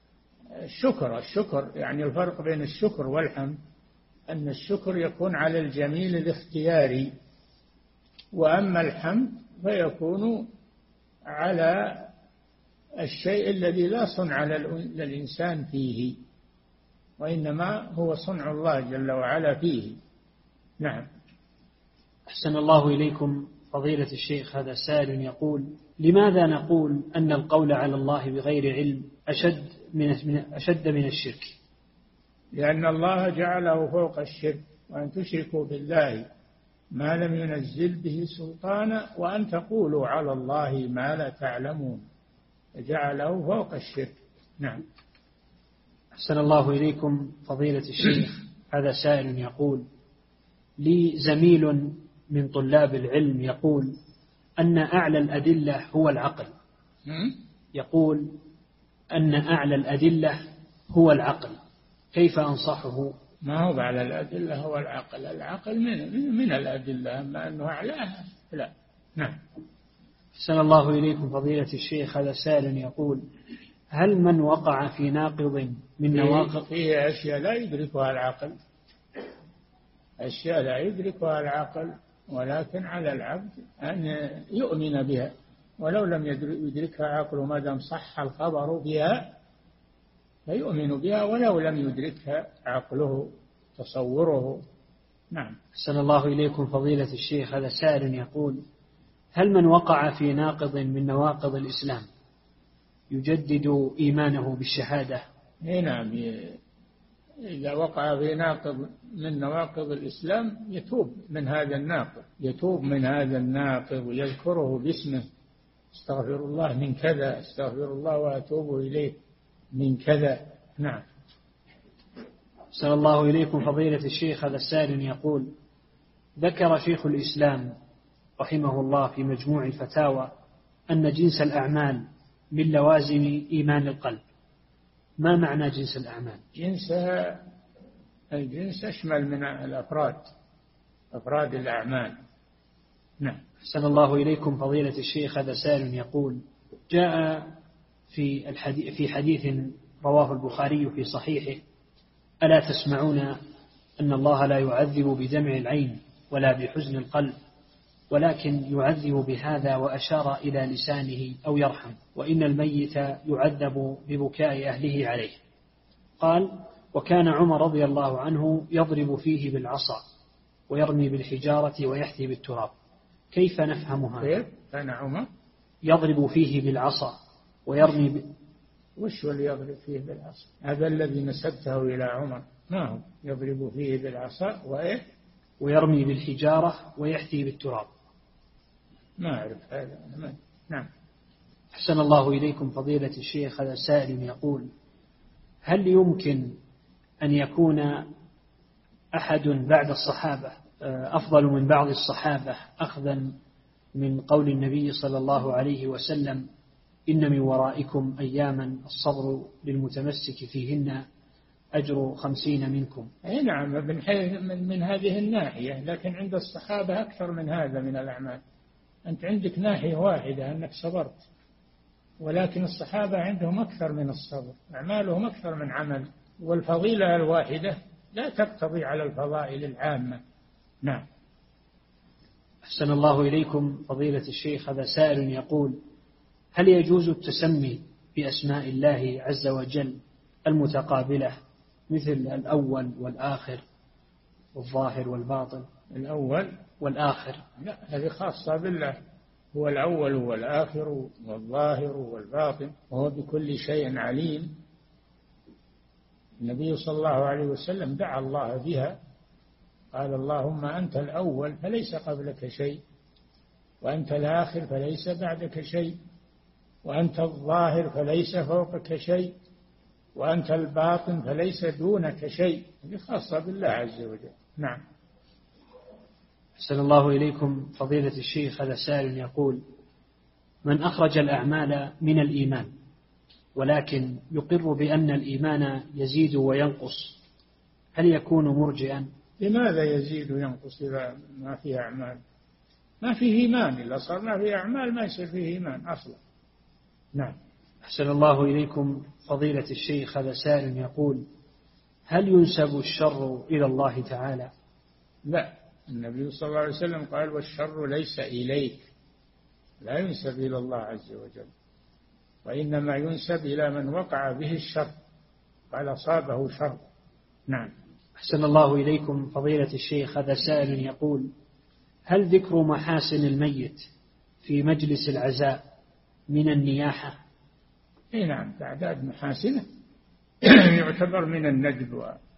الشكر يعني الفرق بين الشكر والحمد أن الشكر يكون على الجميل الاختياري، وأما الحمد فيكون على الشيء الذي لا صنع للإنسان فيه، وإنما هو صنع الله جل وعلا فيه. نعم. أحسن الله إليكم فضيلة الشيخ. هذا سائل يقول: لماذا نقول أن القول على الله بغير علم أشد من الشرك؟ لأن الله جعله فوق الشرك، وأن تشركوا بالله ما لم ينزل به سلطانا وأن تقولوا على الله ما لا تعلمون، فجعله فوق الشرك. نعم. أحسن الله إليكم فضيلة الشيخ. هذا سائل يقول: لي زميل من طلاب العلم يقول أن أعلى الأدلة هو العقل. يقول أن أعلى الأدلة هو العقل، كيف أنصحه؟ ما هو أعلى الأدلة هو العقل، العقل من الأدلة، أما أنه أعلاها لا. نعم. أحسن الله إليكم فضيلة الشيخ. هذا سائل يقول: هل من وقع في ناقض من نواقض فيه أشياء لا يدركها العقل، أشياء لا يدركها العقل، ولكن على العبد أن يؤمن بها ولو لم يدركها عقله، ما دام صح الخبر بها فيؤمن بها ولو لم يدركها عقله تصوره. نعم. أحسن الله إليكم فضيلة الشيخ. هذا سائل يقول: هل من وقع في ناقض من نواقض الإسلام يجدد إيمانه بالشهادة؟ نعم. إذا وقع في ناقض من نواقض الإسلام يتوب من هذا الناقض ويذكره باسمه: استغفر الله من كذا، استغفر الله وأتوب إليه من كذا. نعم. أحسن الله إليكم فضيلة الشيخ. هذا السائل يقول: ذكر شيخ الإسلام رحمه الله في مجموع الفتاوى أن جنس الأعمال من لوازم إيمان القلب. ما معنى جنس الأعمال؟ الجنس أشمل من الأفراد، أفراد الأعمال. نعم. أحسن الله إليكم فضيلة الشيخ. هذا سائل يقول: جاء في حديث رواه البخاري في صحيحه: ألا تسمعون أن الله لا يعذب بدمع العين ولا بحزن القلب، ولكن يعذب بهذا، وأشار إلى لسانه، أو يرحم، وإن الميت يعذب ببكاء أهله عليه. قال: وكان عمر رضي الله عنه يضرب فيه بالعصا ويرمي بالحجارة ويحثي بالتراب. كيف نفهم هذا؟ كان عمر يضرب فيه بالعصا ويرمي وش اللي يضرب فيه بالعصا؟ هذا الذي نسبته إلى عمر، ما هو يضرب فيه بالعصا ويرمي بالحجارة ويحثي بالتراب. ما أعرف هذا. نعم. أحسن الله إليكم فضيلة الشيخ. هذا سائل يقول: هل يمكن أن يكون أحد بعد الصحابة أفضل من بعض الصحابة أخذا من قول النبي صلى الله عليه وسلم: إن من ورائكم أياما الصبر للمتمسك فيهن أجر 50 منكم؟ نعم، من هذه الناحية، لكن عند الصحابة أكثر من هذا من الأعمال. أنت عندك ناحية واحدة أنك صبرت، ولكن الصحابة عندهم أكثر من الصبر، أعمالهم أكثر من عمل، والفضيلة الواحدة لا تقتضي على الفضائل العامة. نعم. أحسن الله إليكم فضيلة الشيخ. هذا سائل يقول: هل يجوز التسمي بأسماء الله عز وجل المتقابلة مثل الأول والآخر والظاهر والباطن؟ الأول والآخر. لا، هذه خاصة بالله، هو الأول والآخر والظاهر والباطن، وهو بكل شيء عليم. النبي صلى الله عليه وسلم دعا الله بها، قال اللهم أنت الأول فليس قبلك شيء، وأنت الآخر فليس بعدك شيء، وأنت الظاهر فليس فوقك شيء، وأنت الباطن فليس دونك شيء. هذه خاصة بالله عز وجل. نعم. أحسن الله إليكم فضيلة الشيخ، هذا سائل يقول: من أخرج الأعمال من الإيمان ولكن يقر بأن الإيمان يزيد وينقص، هل يكون مرجئا؟ لماذا يزيد وينقص إذا ما فيه أعمال؟ ما فيه إيمان، إلا صار ما فيه أعمال ما يصير فيه إيمان أصلا. نعم. أحسن الله إليكم فضيلة الشيخ، هذا سائل يقول: هل ينسب الشر إلى الله تعالى؟ لا، النبي صلى الله عليه وسلم قال والشر ليس إليك، لا ينسب إلى الله عز وجل، وإنما ينسب إلى من وقع به الشر، قال أصابه شر. نعم. أحسن الله إليكم فضيلة الشيخ، هذا سائل يقول: هل ذكر محاسن الميت في مجلس العزاء من النياحة؟ اي نعم، تعداد محاسنه يعتبر من الندب،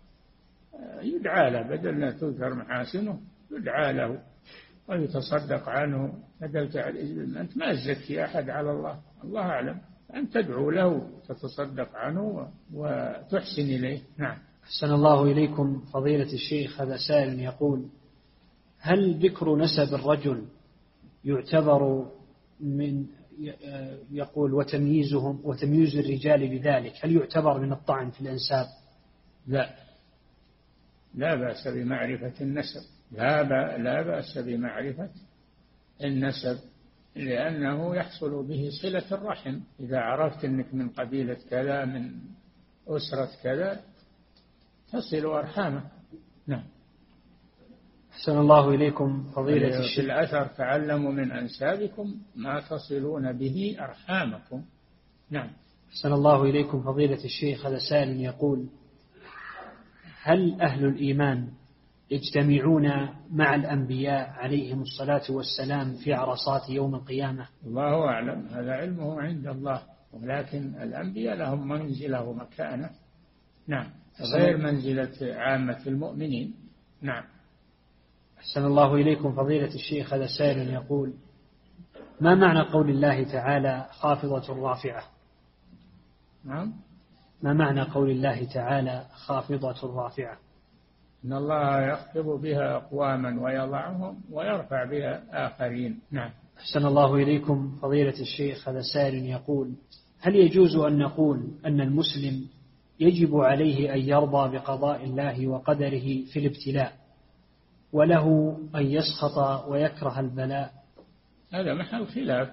ويدعى له بدل ما تذكر محاسنه، يدعى له ويتصدق عنه. أنت ما تزكي أحد على الله، الله أعلم، أن تدعو له وتتصدق عنه وتحسن إليه. نعم. أحسن الله إليكم فضيلة الشيخ، هذا سائل يقول: هل ذكر نسب الرجل يعتبر من يقول وتمييزهم وتمييز الرجال بذلك، هل يعتبر من الطعن في الأنساب؟ لا، لا بأس بمعرفة النسب، لا بأس بمعرفة النسب، لأنه يحصل به صلة الرحم. إذا عرفت أنك من قبيلة كذا، من أسرة كذا، تصل أرحامك. نعم. أحسن الله إليكم فضيلة الشيخ، في الأثر: تعلموا من أنسابكم ما تصلون به أرحامكم. نعم. أحسن الله إليكم فضيلة الشيخ، هذا سائل يقول: هل أهل الإيمان يجتمعون مع الأنبياء عليهم الصلاة والسلام في عرصات يوم القيامة؟ الله أعلم، هذا علمه عند الله، ولكن الأنبياء لهم منزلة ومكانة. نعم، غير منزلة عامة المؤمنين. نعم. أحسن الله إليكم فضيلة الشيخ، هذا سائل يقول: ما معنى قول الله تعالى خافضة رافعة؟ نعم. ما معنى قول الله تعالى خافضة رافعة؟ إن الله يخفض بها أقواما ويضعهم ويرفع بها آخرين. نعم. أحسن الله إليكم فضيلة الشيخ، هذا سائل يقول: هل يجوز أن نقول أن المسلم يجب عليه أن يرضى بقضاء الله وقدره في الابتلاء، وله أن يسخط ويكره البلاء؟ هذا محل خلاف،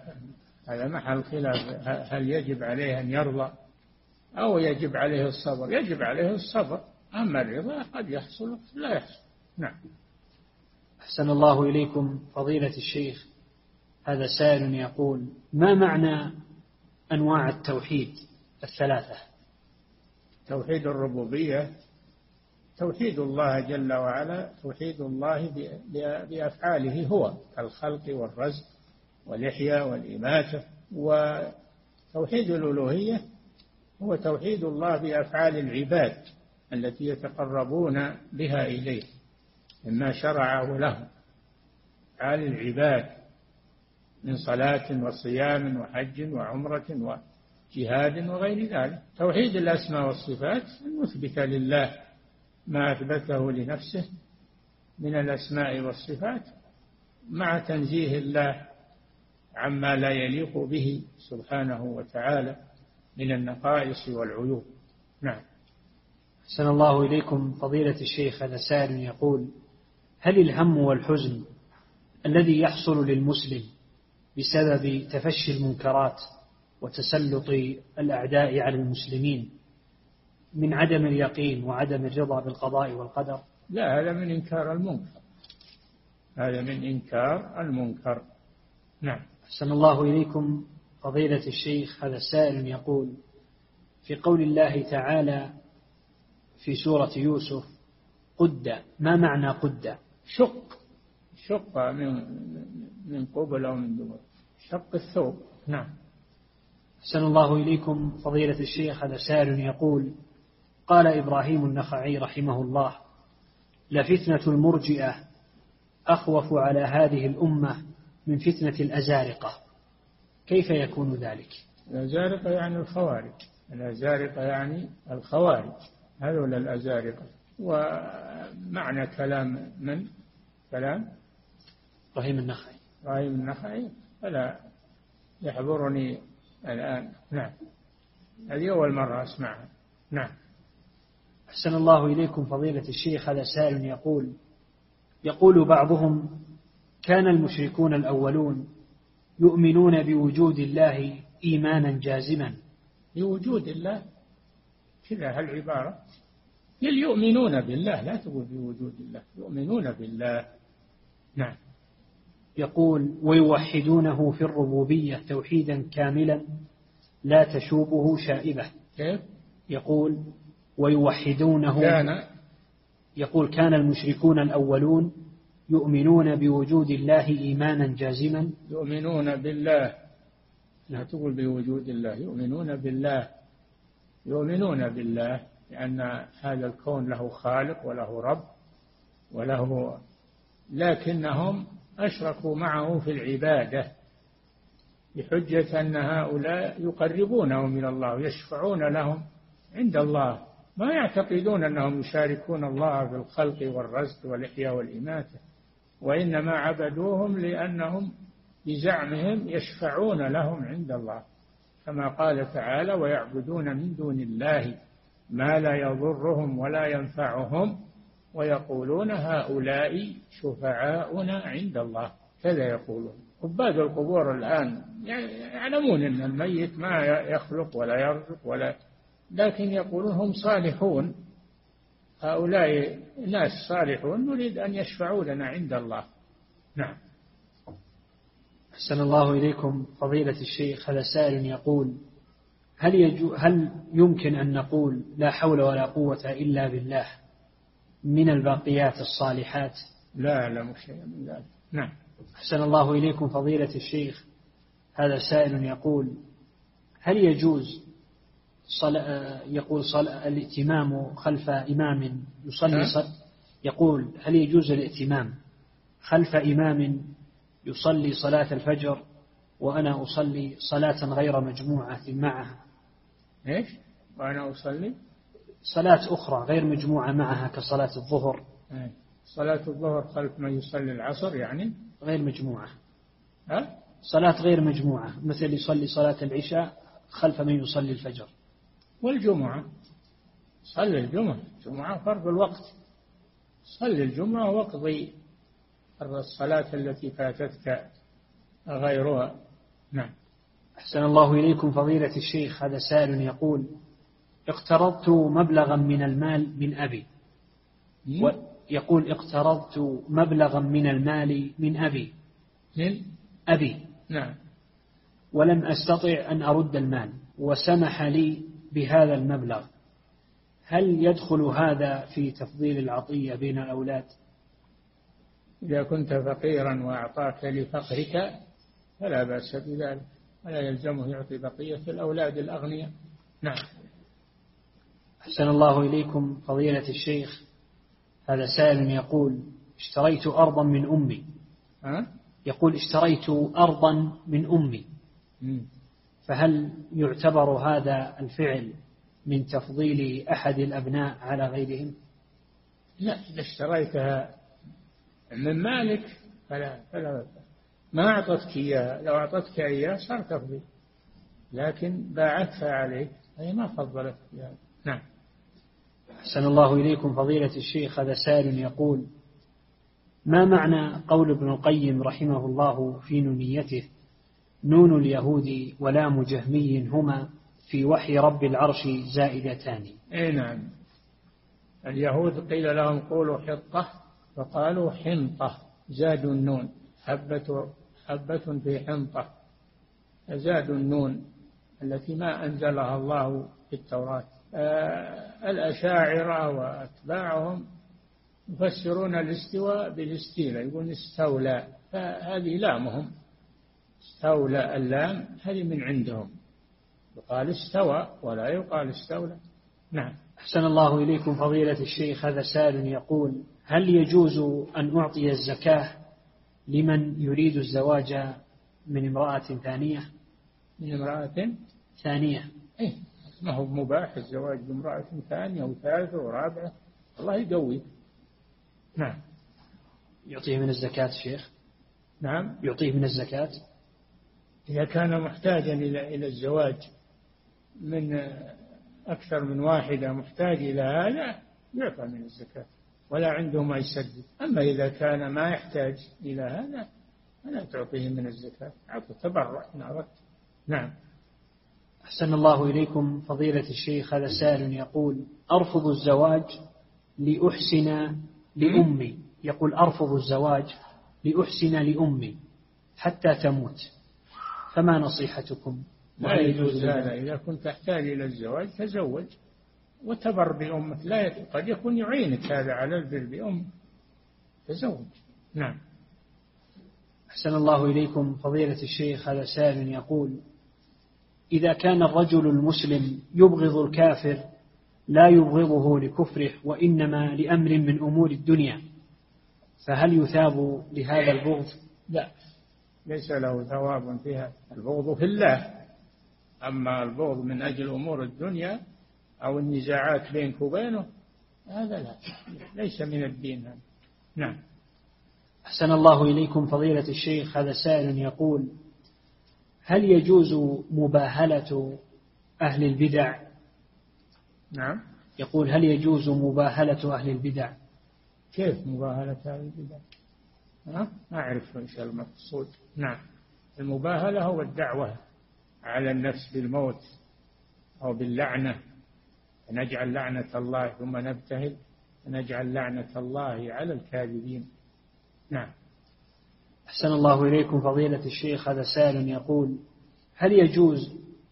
هل يجب عليه أن يرضى أو يجب عليه الصبر؟ يجب عليه الصبر، أما الرضا قد يحصل لا يحصل. نعم. أحسن الله إليكم فضيلة الشيخ، هذا سائل يقول: ما معنى أنواع التوحيد الثلاثة؟ توحيد الربوبية، توحيد الله جل وعلا، توحيد الله بأفعاله هو كالخلق والرزق والإحياء والإماتة. وتوحيد الألوهية هو توحيد الله بأفعال العباد التي يتقربون بها إليه مما شرعه لهم، أفعال العباد من صلاة وصيام وحج وعمرة وجهاد وغير ذلك. توحيد الأسماء والصفات أن نثبت لله ما أثبته لنفسه من الأسماء والصفات، مع تنزيه الله عما لا يليق به سبحانه وتعالى من النقائص والعيوب. نعم. أحسن الله إليكم فضيلة الشيخ، هذا سائل يقول: هل الهم والحزن الذي يحصل للمسلم بسبب تفشي المنكرات وتسلط الأعداء على المسلمين من عدم اليقين وعدم الرضا بالقضاء والقدر؟ لا، هذا من إنكار المنكر، هذا من إنكار المنكر. نعم. أحسن الله إليكم فضيلة الشيخ، هذا سائل يقول: في قول الله تعالى في سورة يوسف قد، ما معنى قد؟ شق من قبل أو من دبر، شق الثوب. نعم. أحسن الله إليكم فضيلة الشيخ. هذا سائل يقول: قال إبراهيم النخعي رحمه الله: لفتنة المرجئة أخوف على هذه الأمة من فتنة الأزارقة، كيف يكون ذلك؟ الأزارقة يعني الخوارج، الأزارقة يعني الخوارج، هذول الأزارقة. ومعنى كلام من؟ كلام إبراهيم النخعي. إبراهيم النخعي فلا يحضرني الآن. نعم، هذه أول مرة أسمعها. نعم. أحسن الله إليكم فضيلة الشيخ. هذا سائل يقول بعضهم: كان المشركون الأولون يؤمنون بوجود الله إيمانا جازما. بوجود الله كذا هالعبارة، يؤمنون بالله، لا تقول بوجود الله، يؤمنون بالله. نعم. يقول: ويوحدونه في الربوبية توحيدا كاملا لا تشوبه شائبة. كيف؟ يقول: ويوحدونه. يقول: كان المشركون الأولون يؤمنون بوجود الله إيمانا جازما. يؤمنون بالله، لا تقول بوجود الله، يؤمنون بالله، يؤمنون بالله لأن هذا الكون له خالق وله رب وله، لكنهم أشركوا معه في العبادة بحجة أن هؤلاء يقربونهم إلى الله ويشفعون لهم عند الله، ما يعتقدون أنهم يشاركون الله في الخلق والرزق والإحياء والإماتة، وإنما عبدوهم لأنهم بزعمهم يشفعون لهم عند الله، كما قال تعالى: ويعبدون من دون الله ما لا يضرهم ولا ينفعهم ويقولون هؤلاء شفعاؤنا عند الله. كذا يقولون عباد القبور الآن، يعلمون أن الميت ما يخلق ولا يرزق لكن يقولون هم صالحون، هؤلاء ناس صالحون نريد أن يشفعوا لنا عند الله. نعم. أحسن الله إليكم فضيلة الشيخ. هذا سائل يقول: هل يمكن أن نقول لا حول ولا قوة إلا بالله من الباقيات الصالحات؟ لا مش شيء من ذلك. نعم. أحسن الله إليكم فضيلة الشيخ. هذا سائل يقول: هل يجوز الائتمام خلف إمام يصلي يقول: هل يجوز الائتمام خلف إمام يصلي صلاة الفجر وأنا أصلي صلاة غير مجموعة معها؟ إيش؟ وأنا أصلي صلاة أخرى غير مجموعة معها كصلاة الظهر. صلاة الظهر خلف من يصلي العصر يعني غير مجموعة. صلاة غير مجموعة، مثل يصلي صلاة العشاء خلف من يصلي الفجر. والجمعة صلي الجمعة فرض الوقت، صلي الجمعة واقضي الصلاة التي فاتتك غيرها. نعم. أحسن الله إليكم فضيلة الشيخ. هذا سائل يقول: اقترضت مبلغا من المال من أبي، يقول: اقترضت مبلغا من المال من أبي. نعم. ولم أستطع أن أرد المال وسمح لي بهذا المبلغ، هل يدخل هذا في تفضيل العطية بين الأولاد؟ إذا كنت فقيرا وأعطاك لفقرك فلا بأس بذلك، ولا يلزمه يعطي بقية الأولاد الأغنياء. نعم. أحسن الله إليكم فضيلة الشيخ. هذا سائل يقول: اشتريت أرضا من أمي. يقول: اشتريت أرضا من أمي، فهل يعتبر هذا الفعل من تفضيل أحد الأبناء على غيرهم؟ لا، إذا اشتريتها من مالك فلا ما أعطتك إياه، لو أعطتك إياه صار تفضيل، لكن باعتها عليك هي ما فضلت يعني. نعم. أحسن الله إليكم فضيلة الشيخ. هذا سائل يقول: ما معنى قول ابن القيم رحمه الله في نونيته: نون اليهود ولام جهمي هما في وحي رب العرش زائدتان؟ نعم. اليهود قيل لهم قولوا حطة فقالوا حنطة، زادوا النون، حبة في حنطة، زادوا النون التي ما أنزلها الله في التوراة. الأشاعرة وأتباعهم يفسرون الاستواء بالاستيلاء، يقول استولى، فهذه لامهم، استولى اللام هذه من عندهم، يقال استوى ولا يقال استولى. نعم. أحسن الله إليكم فضيلة الشيخ، هذا سائل يقول: هل يجوز أن أعطي الزكاة لمن يريد الزواج من امرأة ثانية؟ من امرأة ثانية؟ إيه، ما هو مباح الزواج بامرأة ثانية وثالثة ورابعة، الله يقوي. نعم. يعطيه من الزكاة شيخ؟ نعم، يعطيه من الزكاة إذا كان محتاجا إلى الزواج من أكثر من واحدة، محتاج إلى هذا، يعطى من الزكاة ولا عنده ما يسدد. أما إذا كان ما يحتاج إلى هذا فلا تعطيه من الزكاة، أعطه تبرع إن أردت. نعم. أحسن الله إليكم فضيلة الشيخ، هذا سائل يقول: أرفض الزواج لأحسن لأمي، يقول: أرفض الزواج لأحسن لأمي حتى تموت، فما نصيحتكم؟ لا يجوز هذا. إذا كنت تحتاج إلى الزواج تزوج وتبر بأمك، قد يكون يعينك هذا على البر بأمك، تزوج. نعم. أحسن الله إليكم فضيلة الشيخ، هذا سائل يقول: إذا كان الرجل المسلم يبغض الكافر لا يبغضه لكفره وإنما لأمر من أمور الدنيا، فهل يثاب لهذا البغض؟ لا، ليس له ثواب فيها، البغض في الله. أما البغض من أجل أمور الدنيا أو النزاعات بينك وبينه، هذا لا، ليس من الدين هذا. نعم. أحسن الله إليكم فضيلة الشيخ، هذا سائل يقول: هل يجوز مباهلة أهل البدع؟ نعم. يقول: هل يجوز مباهلة أهل البدع؟ كيف مباهلة أهل البدع؟ أعرف إيش المقصود. نعم. المباهلة هو الدعوة على النفس بالموت أو باللعنة، نجعل لعنة الله ثم نبتهل، نجعل لعنة الله على الكاذبين. نعم. أحسن الله إليكم فضيلة الشيخ، هذا سائل يقول: هل يجوز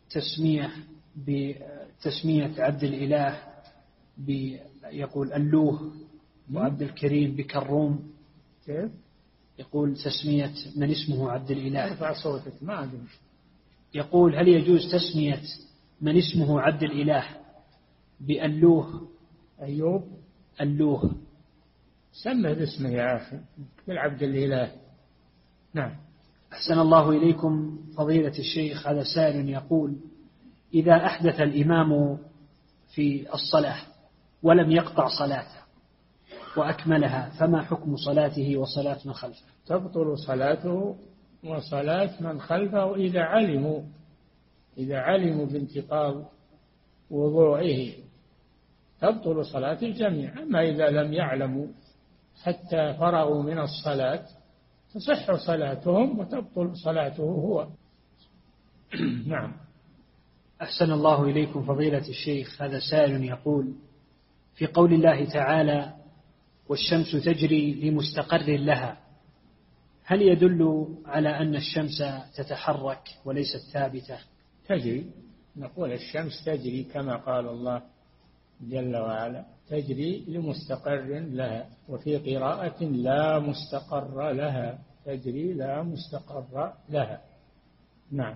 بتسمية عبد الإله يقول اللوه وعبد الكريم بكروم؟ كيف؟ يقول تسمية من اسمه عبد الإله. ارفع صوتك، ما أدري. يقول: هل يجوز تسمية من اسمه عبد الإله بألوه؟ أيوب اللوه. سمه باسمه يا أخي، بالعبد الإله. نعم. أحسن الله إليكم فضيلة الشيخ، هذا سائل يقول: إذا أحدث الإمام في الصلاة ولم يقطع صلاته وأكملها، فما حكم صلاته وصلاة من خلفه؟ تبطل صلاته وصلاة من خلفه إذا علموا بانتقاض وضوئه، تبطل صلاة الجميع. أما إذا لم يعلموا حتى فرغوا من الصلاة تصح صلاتهم وتبطل صلاته هو. نعم. أحسن الله إليكم فضيلة الشيخ، هذا سائل يقول: في قول الله تعالى: والشمس تجري لمستقر لها، هل يدل على أن الشمس تتحرك وليست ثابتة؟ تجري، نقول الشمس تجري كما قال الله جل وعلا: تجري لمستقر لها، وفي قراءة لا مستقر لها، تجري لا مستقر لها. نعم.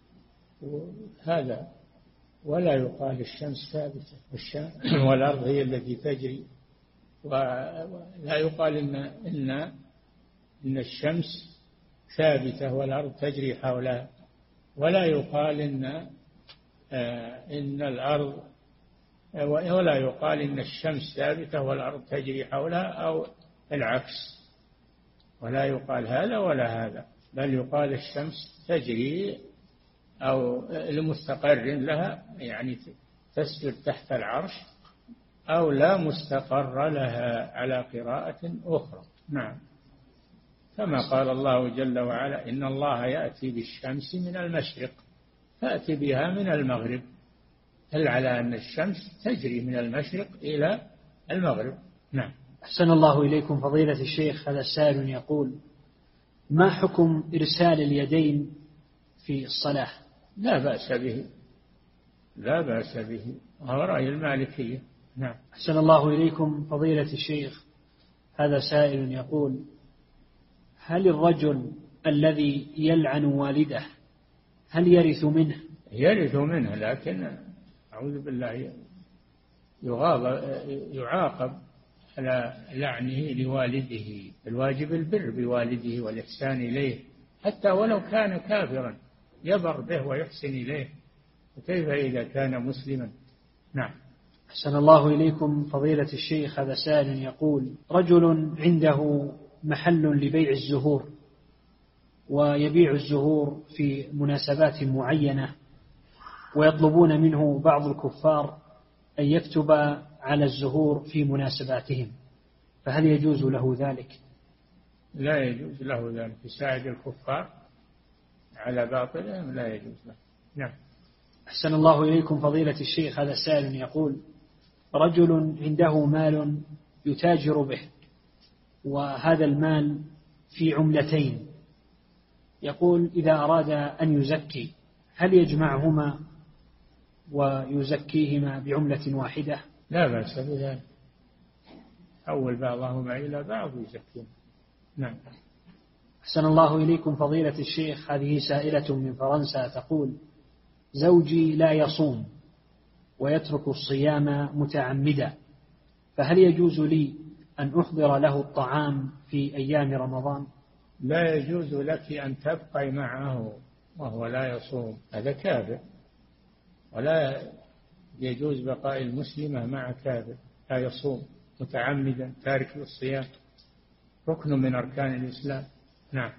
هذا ولا يقال الشمس ثابتة والأرض هي التي تجري، ولا يقال إن الشمس ثابتة والأرض تجري حولها، ولا يقال إن الأرض، ولا يقال إن الشمس ثابتة والأرض تجري حولها أو العكس، ولا يقال هذا ولا هذا، بل يقال الشمس تجري أو لمستقر لها، يعني تسجد تحت العرش، أو لا مستقر لها على قراءة أخرى. نعم. كما قال الله جل وعلا: إن الله يأتي بالشمس من المشرق فأتي بها من المغرب، دل على أن الشمس تجري من المشرق إلى المغرب. نعم. أحسن الله إليكم فضيلة الشيخ، هذا السائل يقول: ما حكم إرسال اليدين في الصلاة؟ لا بأس به، لا بأس به، هو رأي المالكية. نعم. أحسن الله إليكم فضيلة الشيخ، هذا سائل يقول: هل الرجل الذي يلعن والده هل يرث منه؟ يرث منه، لكن أعوذ بالله يعاقب على لعنه لوالده. الواجب البر بوالده والإحسان إليه، حتى ولو كان كافرا يبر به ويحسن إليه، وكيف إذا كان مسلما. نعم. أحسن الله إليكم فضيلة الشيخ، هذا سائل يقول: رجل عنده محل لبيع الزهور ويبيع الزهور في مناسبات معينة، ويطلبون منه بعض الكفار أن يكتب على الزهور في مناسباتهم، فهل يجوز له ذلك؟ لا يجوز له ذلك، يساعد الكفار على باطلهم، لا يجوز له. نعم. أحسن الله إليكم فضيلة الشيخ، هذا سائل يقول: رجل عنده مال يتاجر به، وهذا المال في عملتين، يقول إذا أراد أن يزكي هل يجمعهما ويزكيهما بعملة واحدة؟ لا بأس بذلك، أول بعضهما إلى بعض يزكيهم. نعم. أحسن الله إليكم فضيلة الشيخ، هذه سائلة من فرنسا تقول: زوجي لا يصوم ويترك الصيام متعمدا، فهل يجوز لي أن أحضر له الطعام في أيام رمضان؟ لا يجوز لك أن تبقي معه وهو لا يصوم، هذا كافر، ولا يجوز بقاء المسلمة مع كافر لا يصوم متعمدا تارك للصيام، ركن من أركان الإسلام. نعم.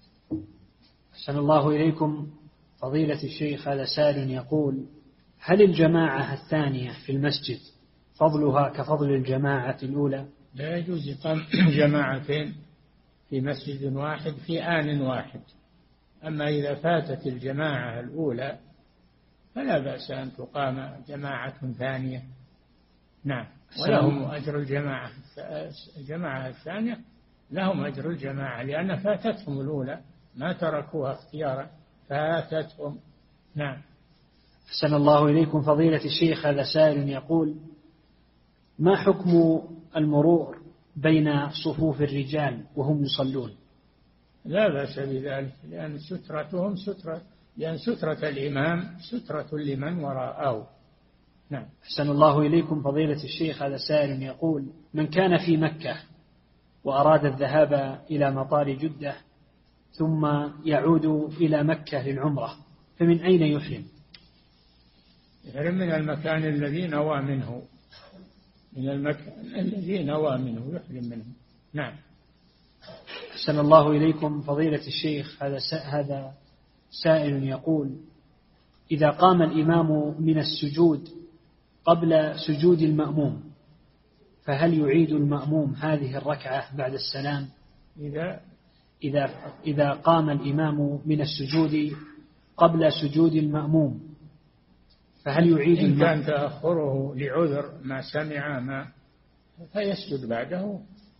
أحسن الله إليكم فضيلة الشيخ، هذا سائل يقول: هل الجماعة الثانية في المسجد فضلها كفضل الجماعة الأولى؟ لا يجوز إقام جماعتين في مسجد واحد في آن واحد، أما إذا فاتت الجماعة الأولى فلا بأس أن تقام جماعة ثانية. نعم. ولهم أجر الجماعة الثانية لهم أجر الجماعة، لأن فاتتهم الأولى، ما تركوها اختيارا، فاتتهم. نعم. أحسن الله إليكم فضيلة الشيخ، هذا سائل يقول: ما حكم المرور بين صفوف الرجال وهم يصلون؟ لا بأس بذلك، لأن سترتهم لأن سترة الإمام سترة لمن وراءه. نعم. أحسن الله إليكم فضيلة الشيخ، هذا سائل يقول: من كان في مكة وأراد الذهاب إلى مطار جدة ثم يعود إلى مكة للعمرة، فمن أين يحرم؟ يحرم من المكان الذي نوى منه، من المكان الذي نوى منه يحرم منه. نعم. أحسن الله إليكم فضيلة الشيخ، هذا سائل يقول: إذا قام الإمام من السجود قبل سجود المأموم، فهل يعيد المأموم هذه الركعة بعد السلام؟ إذا قام الإمام من السجود قبل سجود المأموم، فهل يعيد إن كان تأخره لعذر ما سمع فيسجد بعده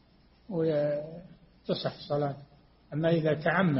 وتصح صلاة. أما إذا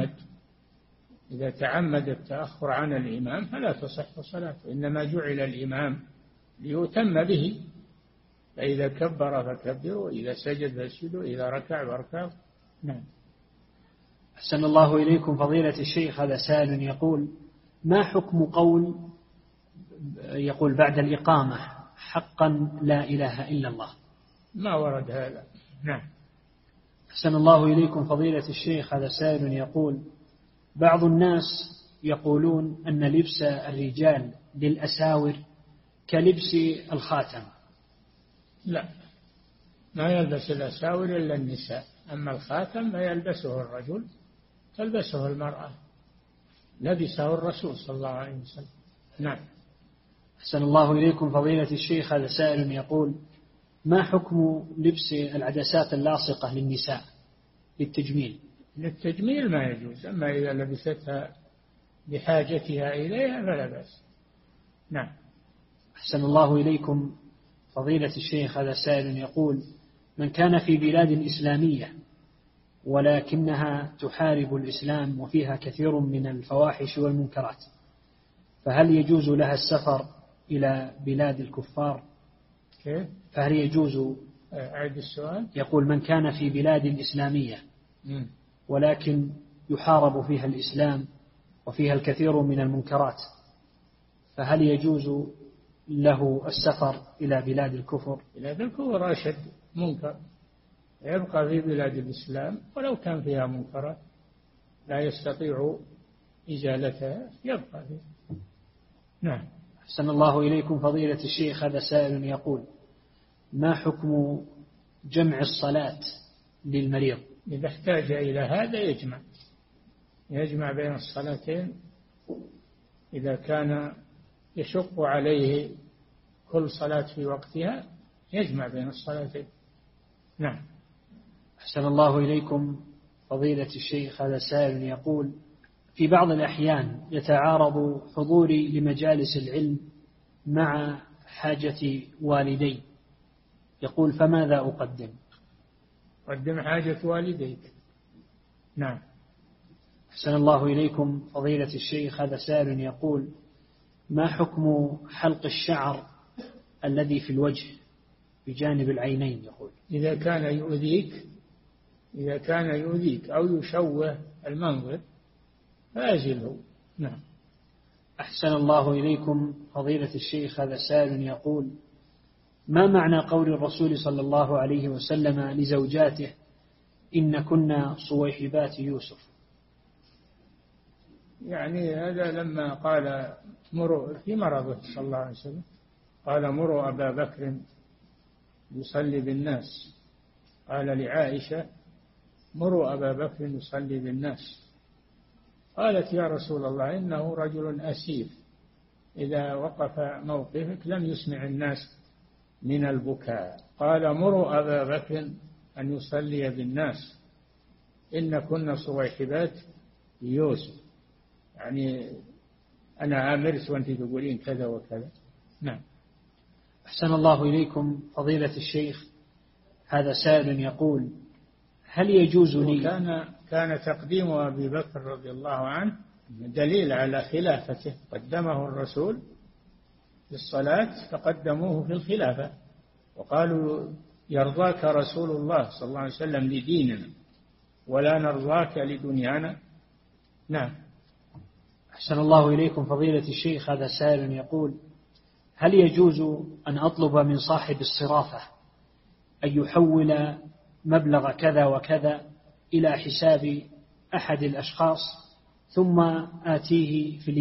تعمد التأخر عن الإمام فلا تصح صلاته، إنما جعل الإمام ليتم به، فإذا كبر فكبروا، إذا سجد فاسجدوا، إذا ركع فاركعوا. نعم. أحسن الله إليكم فضيلة الشيخ، هذا سائل يقول: ما حكم قول يقول بعد الإقامة حقا لا إله إلا الله؟ ما ورد هذا. نعم. أحسن الله إليكم فضيلة الشيخ، هذا سائل يقول: بعض الناس يقولون أن لبس الرجال للأساور كلبس الخاتم. لا، ما يلبس الأساور إلا النساء، أما الخاتم ما يلبسه الرجل تلبسه المرأة، لبسه الرسول صلى الله عليه وسلم. نعم. أحسن الله إليكم فضيلة الشيخ، هذا سائل يقول: ما حكم لبس العدسات اللاصقة للنساء للتجميل؟ للتجميل ما يجوز، أما إذا لبستها بحاجتها إليها فلا بأس. نعم. أحسن الله إليكم فضيلة الشيخ، هذا سائل يقول: من كان في بلاد إسلامية ولكنها تحارب الإسلام وفيها كثير من الفواحش والمنكرات، فهل يجوز لها السفر إلى بلاد الكفار كيف؟ فهل يجوز؟ أعد السؤال. يقول من كان في بلاد إسلامية ولكن يحارب فيها الإسلام وفيها الكثير من المنكرات، فهل يجوز له السفر إلى بلاد الكفر؟ بلاد الكفر أشد منكر، يبقى في بلاد الإسلام ولو كان فيها منكرات لا يستطيع إزالتها يبقى فيه. نعم. أحسن الله إليكم فضيلة الشيخ، هذا سائل يقول ما حكم جمع الصلاة للمريض؟ إذا احتاج إلى هذا يجمع بين الصلاتين إذا كان يشق عليه كل صلاة في وقتها يجمع بين الصلاتين. نعم. أحسن الله إليكم فضيلة الشيخ، هذا سائل يقول في بعض الأحيان يتعارض حضوري لمجالس العلم مع حاجة والدي، يقول فماذا أقدم؟ قدم حاجة والديك. نعم. أحسن الله إليكم فضيلة الشيخ، هذا سائل يقول ما حكم حلق الشعر الذي في الوجه بجانب العينين؟ يقول إذا كان يؤذيك أو يشوه المنظر فأزله. نعم. أحسن الله إليكم فضيلة الشيخ، هذا سائل يقول ما معنى قول الرسول صلى الله عليه وسلم لزوجاته إن كنا صويحبات يوسف؟ يعني هذا لما قال مروا في مرضه صلى الله عليه وسلم قال مروا أبا بكر يصلي بالناس، قال لعائشة مروا أبا بكر يصلي بالناس، قالت يا رسول الله إنه رجل أسير إذا وقف موقفك لم يسمع الناس من البكاء، قال مروا أبا بكر أن يصلي بالناس إن كنا صويحبات يوسف، يعني أنا آمرت وأنت تقولين كذا وكذا. نعم. أحسن الله إليكم فضيلة الشيخ، هذا سائل يقول هل يجوز لي؟ كان تقديم أبي بكر رضي الله عنه دليل على خلافته، قدمه الرسول في الصلاة فقدموه في الخلافة وقالوا يرضاك رسول الله صلى الله عليه وسلم لديننا ولا نرضاك لدنيانا. نعم. أحسن الله إليكم فضيلة الشيخ، هذا سائل يقول هل يجوز أن أطلب من صاحب الصرافة أن يحول مبلغ كذا وكذا إلى حساب أحد الأشخاص ثم آتيه في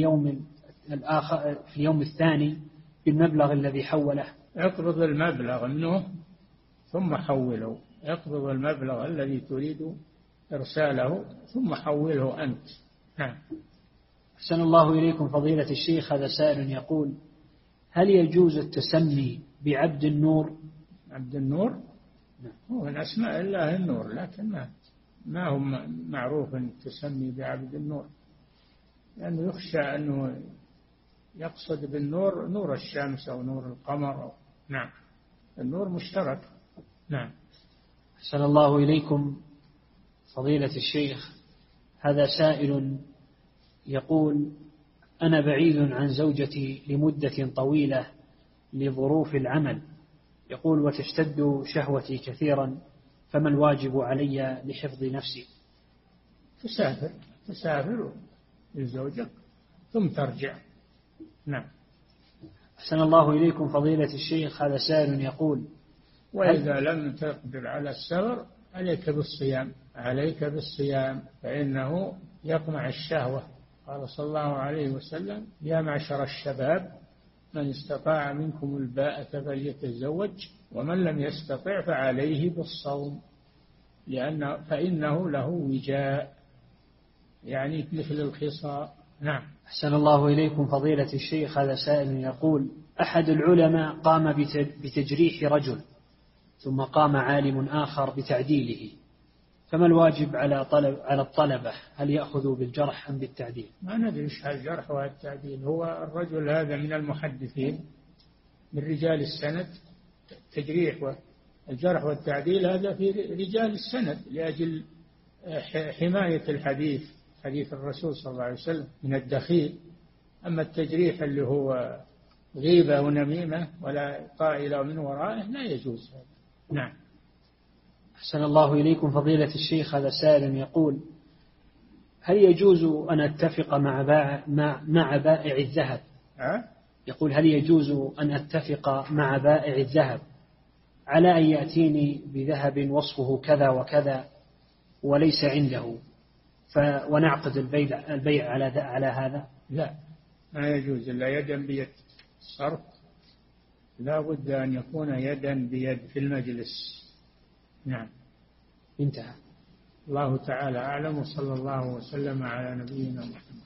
اليوم الثاني بالمبلغ الذي حوله؟ اقبض المبلغ منه ثم حوله، اقبض المبلغ الذي تريد إرساله ثم حوله أنت. نعم. أحسن الله إليكم فضيلة الشيخ، هذا سائل يقول هل يجوز التسمي بعبد النور؟ عبد النور هو من أسماء الله النور، لكن ما هو معروف أن تسمي بعبد النور، لأنه يخشى أنه يقصد بالنور نور الشمس أو نور القمر. نعم. النور مشترك. نعم. أحسن الله إليكم فضيلة الشيخ، هذا سائل يقول أنا بعيد عن زوجتي لمدة طويلة لظروف العمل، يقول وتشتد شهوتي كثيرا، فما الواجب علي لحفظ نفسي؟ تسافر لزوجك ثم ترجع. نعم. أحسن الله إليكم فضيلة الشيخ، هذا سائل يقول وإذا لم تقدر على السفر عليك بالصيام فإنه يقمع الشهوة. قال صلى الله عليه وسلم يا معشر الشباب من استطاع منكم الباءة فليتزوج ومن لم يستطع فعليه بالصوم فإنه له وجاء، يعني مثل الخصاء. نعم. أحسن الله إليكم فضيلة الشيخ، هذا سائل يقول أحد العلماء قام بتجريح رجل ثم قام عالم آخر بتعديله، فما الواجب على الطلبة؟ هل يأخذوا بالجرح أم بالتعديل؟ ما ندري ايش الجرح والتعديل. هو الرجل هذا من المحدثين من رجال السند، تجريح والجرح والتعديل هذا في رجال السند لأجل حماية حديث الرسول صلى الله عليه وسلم من الدخيل. أما التجريح اللي هو غيبة ونميمة ولا طائلة من ورائه لا يجوز هذا. نعم. أحسن الله إليكم فضيلة الشيخ. هذا سائل يقول: هل يجوز أن أتفق مع بائع الذهب؟ يقول: هل يجوز أن أتفق مع بائع الذهب على أن يأتيني بذهب وصفه كذا وكذا وليس عنده، ونعقد البيع على هذا؟ لا، ما يجوز إلا يدا بيد. الصرف لا بد أن يكون يدا بيد في المجلس. نعم. انتهى. الله تعالى أعلم، وصلى الله وسلم على نبينا محمد.